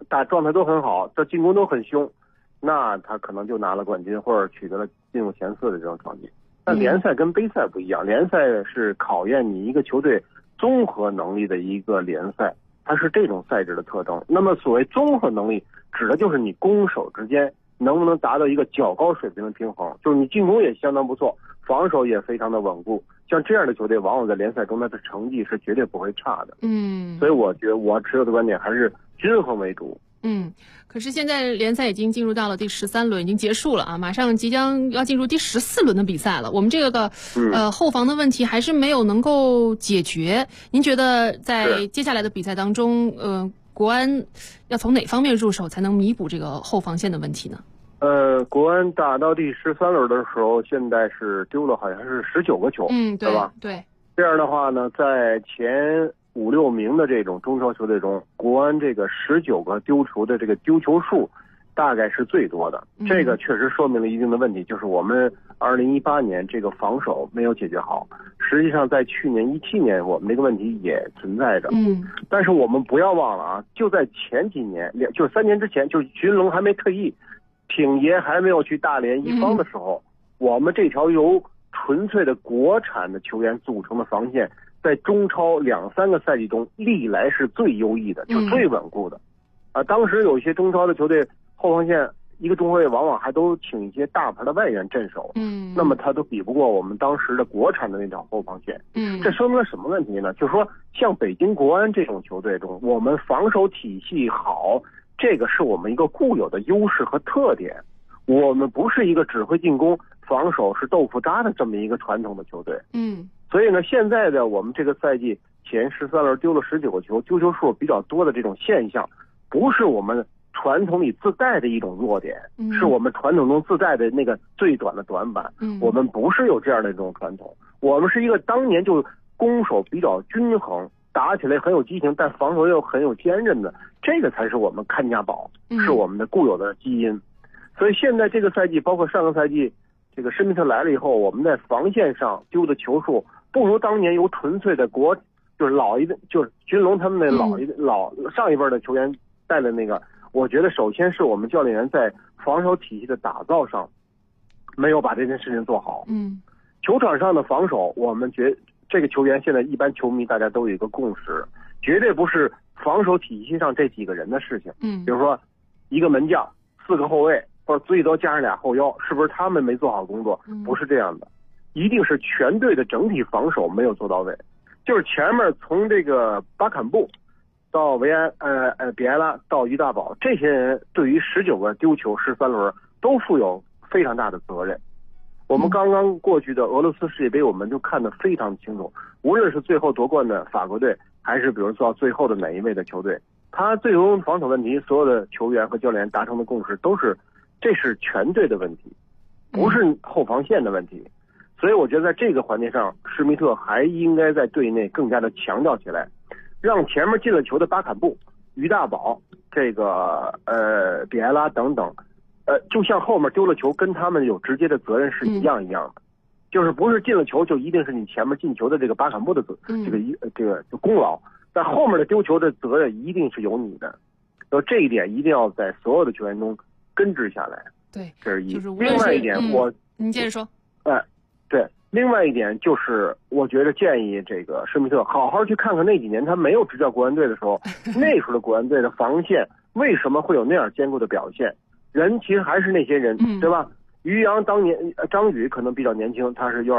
状态都很好，这进攻都很凶，那他可能就拿了冠军或者取得了进入前4的这种成绩。但联赛跟杯赛不一样，联赛是考验你一个球队综合能力的一个联赛，它是这种赛制的特征。那么所谓综合能力，指的就是你攻守之间能不能达到一个较高水平的平衡，就是你进攻也相当不错，防守也非常的稳固。像这样的球队，往往在联赛中，它的成绩是绝对不会差的。所以我觉得我持有的观点还是均衡为主。 可是现在联赛已经进入到了第13轮，已经结束了啊，马上即将要进入第14轮的比赛了。我们这个后防的问题还是没有能够解决。您觉得在接下来的比赛当中，国安要从哪方面入手才能弥补这个后防线的问题呢？ 国安打到第13轮的时候，现在是丢了好像是19个球， 对吧？ 对。 这样的话呢，在前5、6名的这种中超球队中，国安这个19个丢球的这个丢球数，大概是最多的。这个确实说明了一定的问题，就是我们2018年这个防守没有解决好。实际上，在去年17年，我们这个问题也存在着。但是我们不要忘了啊，就在前几年，就是3年之前，就是群龙还没退役，挺爷还没有去大连一方的时候，我们这条由纯粹的国产的球员组成的防线，在中超2、3个赛季中历来是最优异的，就最稳固的。当时有一些中超的球队后防线一个中后卫往往还都请一些大牌的外援镇守，那么他都比不过我们当时的国产的那条后防线。这说明了什么问题呢？就是说像北京国安这种球队中，我们防守体系好，这个是我们一个固有的优势和特点。我们不是一个只会进攻防守是豆腐渣的这么一个传统的球队。所以呢，现在的我们这个赛季前13轮丢了19个球，丢球数比较多的这种现象，不是我们传统里自带的一种弱点，是我们传统中自带的那个最短的短板。我们不是有这样的一种传统，我们是一个当年就攻守比较均衡，打起来很有激情，但防守又很有坚韧的，这个才是我们看家宝，是我们的固有的基因。所以现在这个赛季，包括上个赛季，这个施密特来了以后，我们在防线上丢的球数不如当年由纯粹的就是群龙他们的上一辈的球员带的那个。我觉得首先是我们教练员在防守体系的打造上没有把这件事情做好。球场上的防守，我们这个球员现在一般球迷大家都有一个共识，绝对不是防守体系上这几个人的事情。比如说一个门将、4个后卫，或者最多加上2后腰，是不是他们没做好工作？不是这样的，一定是全队的整体防守没有做到位。就是前面从这个巴坎布到比埃拉到于大宝，这些人对于19个丢球13轮都负有非常大的责任。我们刚刚过去的俄罗斯世界杯，我们就看得非常清楚，无论是最后夺冠的法国队，还是比如说最后的哪一位的球队，他最终防守问题，所有的球员和教练达成的共识都是，这是全队的问题，不是后防线的问题。所以我觉得在这个环节上，施密特还应该在队内更加的强调起来，让前面进了球的巴坎布、于大宝、这个比埃拉等等，就像后面丢了球跟他们有直接的责任是一样的，就是不是进了球就一定是你前面进球的这个巴坎布的这个功劳，但后面的丢球的责任一定是有你的，这一点一定要在所有的球员中根治下来。 对， 这是一。 就是另外一点， 你接着说。 对，另外一点就是，我觉得建议这个施密特好好去看看那几年他没有执教国安队的时候，那时候的国安队的防线为什么会有那样坚固的表现？人其实还是那些人，对吧？于洋当年，张宇可能比较年轻，他是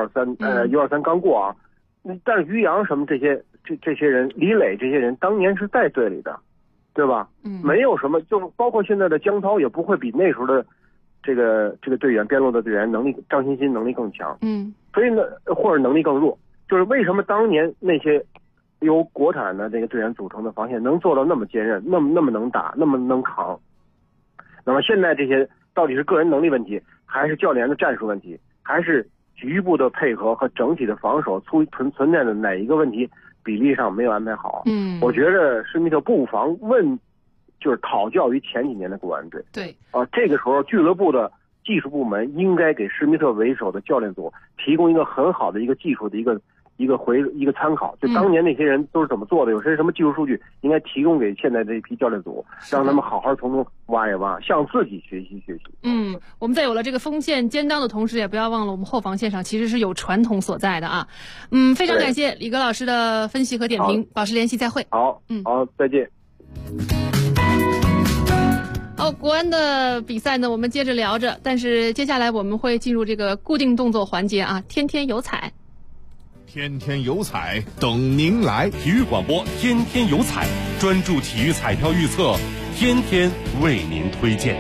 U23刚过啊，但是于洋什么这些人，李磊这些人当年是在队里的，对吧？没有什么，就包括现在的江涛也不会比那时候的这个队员边路的队员能力，张欣欣能力更强，所以呢，或者能力更弱，就是为什么当年那些由国产的这个队员组成的防线能做到那么坚韧，那么能打，那么能扛？那么现在这些到底是个人能力问题，还是教练的战术问题，还是局部的配合和整体的防守存在的哪一个问题比例上没有安排好？我觉得施密特不妨就是讨教于前几年的国安队。 对这个时候俱乐部的技术部门应该给施密特为首的教练组提供一个很好的一个技术的一一个参考，就当年那些人都是怎么做的，有些什么技术数据应该提供给现在这一批教练组，让他们好好从中挖一挖，向自己学习。 我们在有了这个锋线兼当的同时，也不要忘了我们后防线上其实是有传统所在的啊。非常感谢李戈老师的分析和点评，保持联系，再会。 好，再见。 好，国安的比赛呢，我们接着聊着，但是接下来我们会进入这个固定动作环节啊，天天有彩。 天天有彩等您来， 体育广播天天有彩，专注体育彩票预测，天天为您推荐。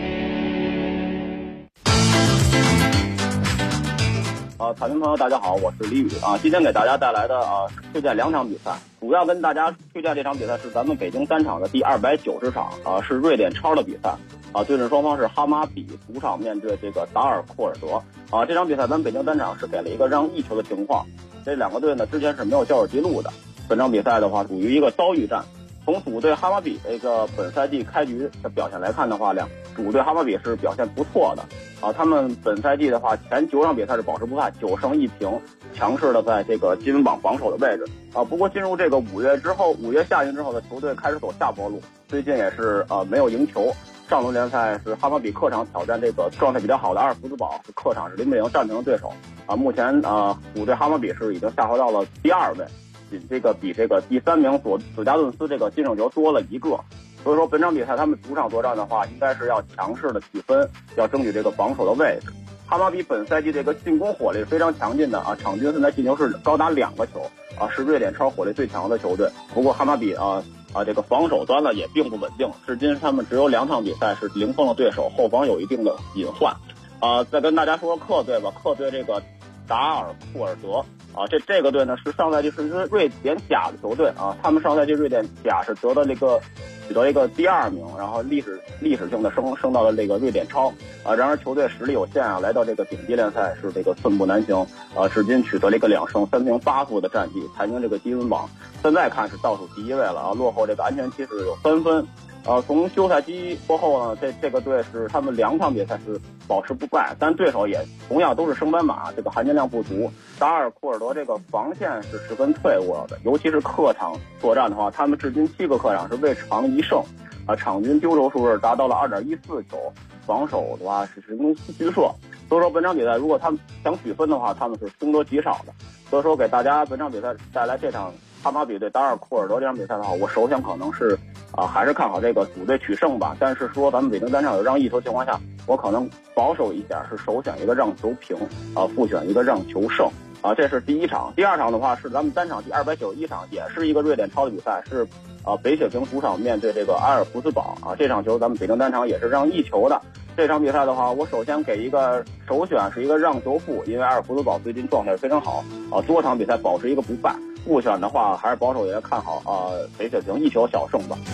彩民朋友大家好，我是李宇啊，今天给大家带来的推荐2场比赛，主要跟大家推荐这场比赛是咱们北京单场的第290场是瑞典超的比赛对阵双方是哈马比主场面对这个达尔库尔德这场比赛咱们北京单场是给了一个让一球的情况，这两个队呢之前是没有交手记录的，本场比赛的话属于一个遭遇战。从主队哈马比这个本赛季开局的表现来看的话，主队哈马比是表现不错的他们本赛季的话前9场比赛是保持不败，9胜1平，强势的在这个积分榜榜首的位置不过进入这个5月下旬之后的球队开始走下坡路，最近也是没有赢球。上轮联赛是哈马比客场挑战这个状态比较好的阿尔弗斯堡，是客场是0-0战平的对手目前主队哈马比是已经下滑到了第2位，比这个第3名索加顿斯这个净胜球多了1个，所以说本场比赛他们主场作战的话，应该是要强势的取分，要争取这个榜首的位置。哈马比本赛季这个进攻火力是非常强劲的场均现在进球是高达2个球是瑞典超火力最强的球队。不过哈马比这个防守端呢也并不稳定，至今他们只有2场比赛是零封了对手，后防有一定的隐患再跟大家说说客队吧，客队这个达尔库尔德这个队呢是上赛季是一支瑞典甲的球队他们上赛季瑞典甲是取得一个第2名，然后历史性的升到了这个瑞典超然而球队实力有限来到这个顶级联赛是这个寸步难行至今取得了一个2胜3平8负的战绩，排名这个积分榜现在看是倒数第1位了落后这个安全期是有3分从休赛期过后呢，这个队是他们2场比赛是保持不败，但对手也同样都是升班马，这个含金量不足。达尔库尔德这个防线是十分脆弱的，尤其是客场作战的话，他们至今7个客场是未尝1胜场均丢球数是达到了2.14球，防守的话是10攻4虚射。所以说本场比赛如果他们想取分的话，他们是凶多吉少的。所以说给大家本场比赛带来这场哈马比对达尔库尔德这场比赛的话，我首选可能是还是看好这个主队取胜吧。但是说咱们北京单场有让一球情况下，我可能保守一下，是首选一个让球平复选一个让球胜这是第1场。第2场的话是咱们单场第291场，也是一个瑞典超的比赛，是北雪平主场面对这个阿尔弗斯堡这场球咱们北京单场也是让1球的。这场比赛的话，我首先给一个首选是一个让球负，因为阿尔弗斯堡最近状态非常好多场比赛保持一个不败。复选的话还是保守也看好北雪平1球小胜吧。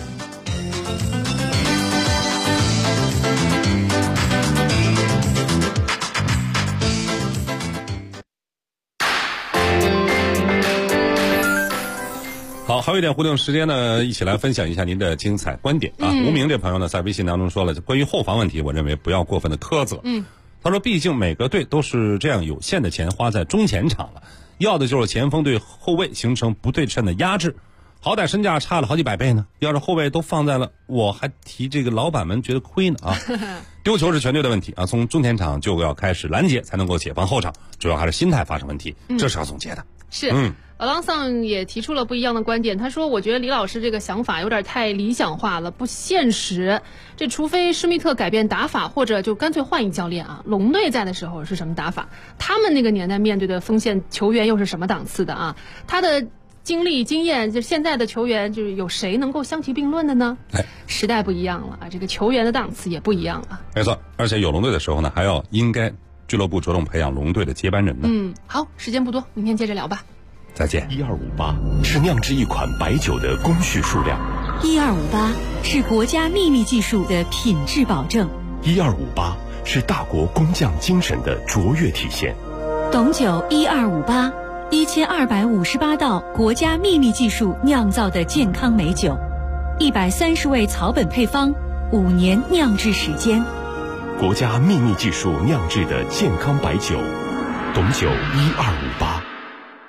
好，还有一点互动时间呢，一起来分享一下您的精彩观点无名这朋友呢在微信当中说了，关于后防问题，我认为不要过分的苛责他说毕竟每个队都是这样有限的钱花在中前场了，要的就是前锋对后卫形成不对称的压制，好歹身价差了好几百倍呢，要是后卫都放在了，我还提这个老板们觉得亏呢丢球是全队的问题从中前场就要开始拦截才能够解放后场，主要还是心态发生问题这是要总结的是郎桑也提出了不一样的观点，他说我觉得李老师这个想法有点太理想化了，不现实，这除非施密特改变打法，或者就干脆换一教练龙队在的时候是什么打法，他们那个年代面对的锋线球员又是什么档次的他的经历经验，就现在的球员就是有谁能够相提并论的呢时代不一样了这个球员的档次也不一样了。 没错，而且有龙队的时候呢，还要应该俱乐部着重培养龙队的接班人呢好，时间不多，明天接着聊吧， 再见。 1258是酿制一款白酒的工序数量 ，1258是国家秘密技术的品质保证 ，1258是大国工匠精神的卓越体现。 董酒1258，1258道国家秘密技术酿造的健康美酒，130味草本配方，5年酿制时间， 国家秘密技术酿制的健康白酒，董酒1258。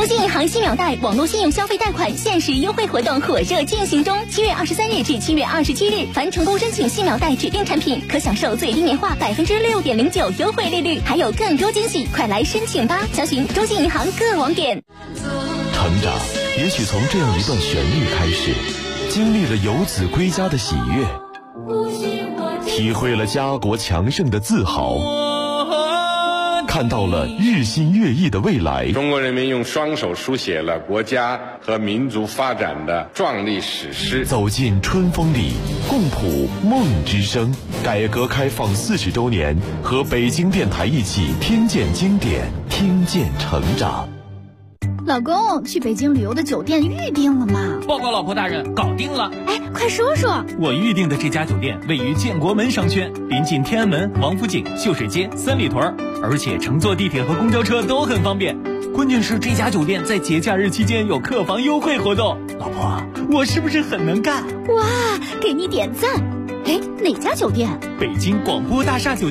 中信银行新秒贷网络信用消费贷款限时优惠活动火热进行中，7月23日至7月27日，凡成功申请新秒贷指定产品，可享受最低年化6.09%优惠利率，还有更多惊喜，快来申请吧！详询中信银行各网点。 成长也许从这样一段旋律开始，经历了游子归家的喜悦，体会了家国强盛的自豪，看到了日新月异的未来。 中国人民用双手书写了国家和民族发展的壮丽史诗。 走进春风里，共谱梦之声。改革开放40周年，和北京电台一起听见经典，听见成长。 老公，去北京旅游的酒店预定了吗？ 报告老婆大人，搞定了。 哎，快说说。 我预定的这家酒店位于建国门商圈，临近天安门、王府井、秀水街、三里屯，而且乘坐地铁和公交车都很方便。关键是这家酒店在节假日期间有客房优惠活动。老婆，我是不是很能干？ 哇，给你点赞。哎，哪家酒店？ 北京广播大厦酒店。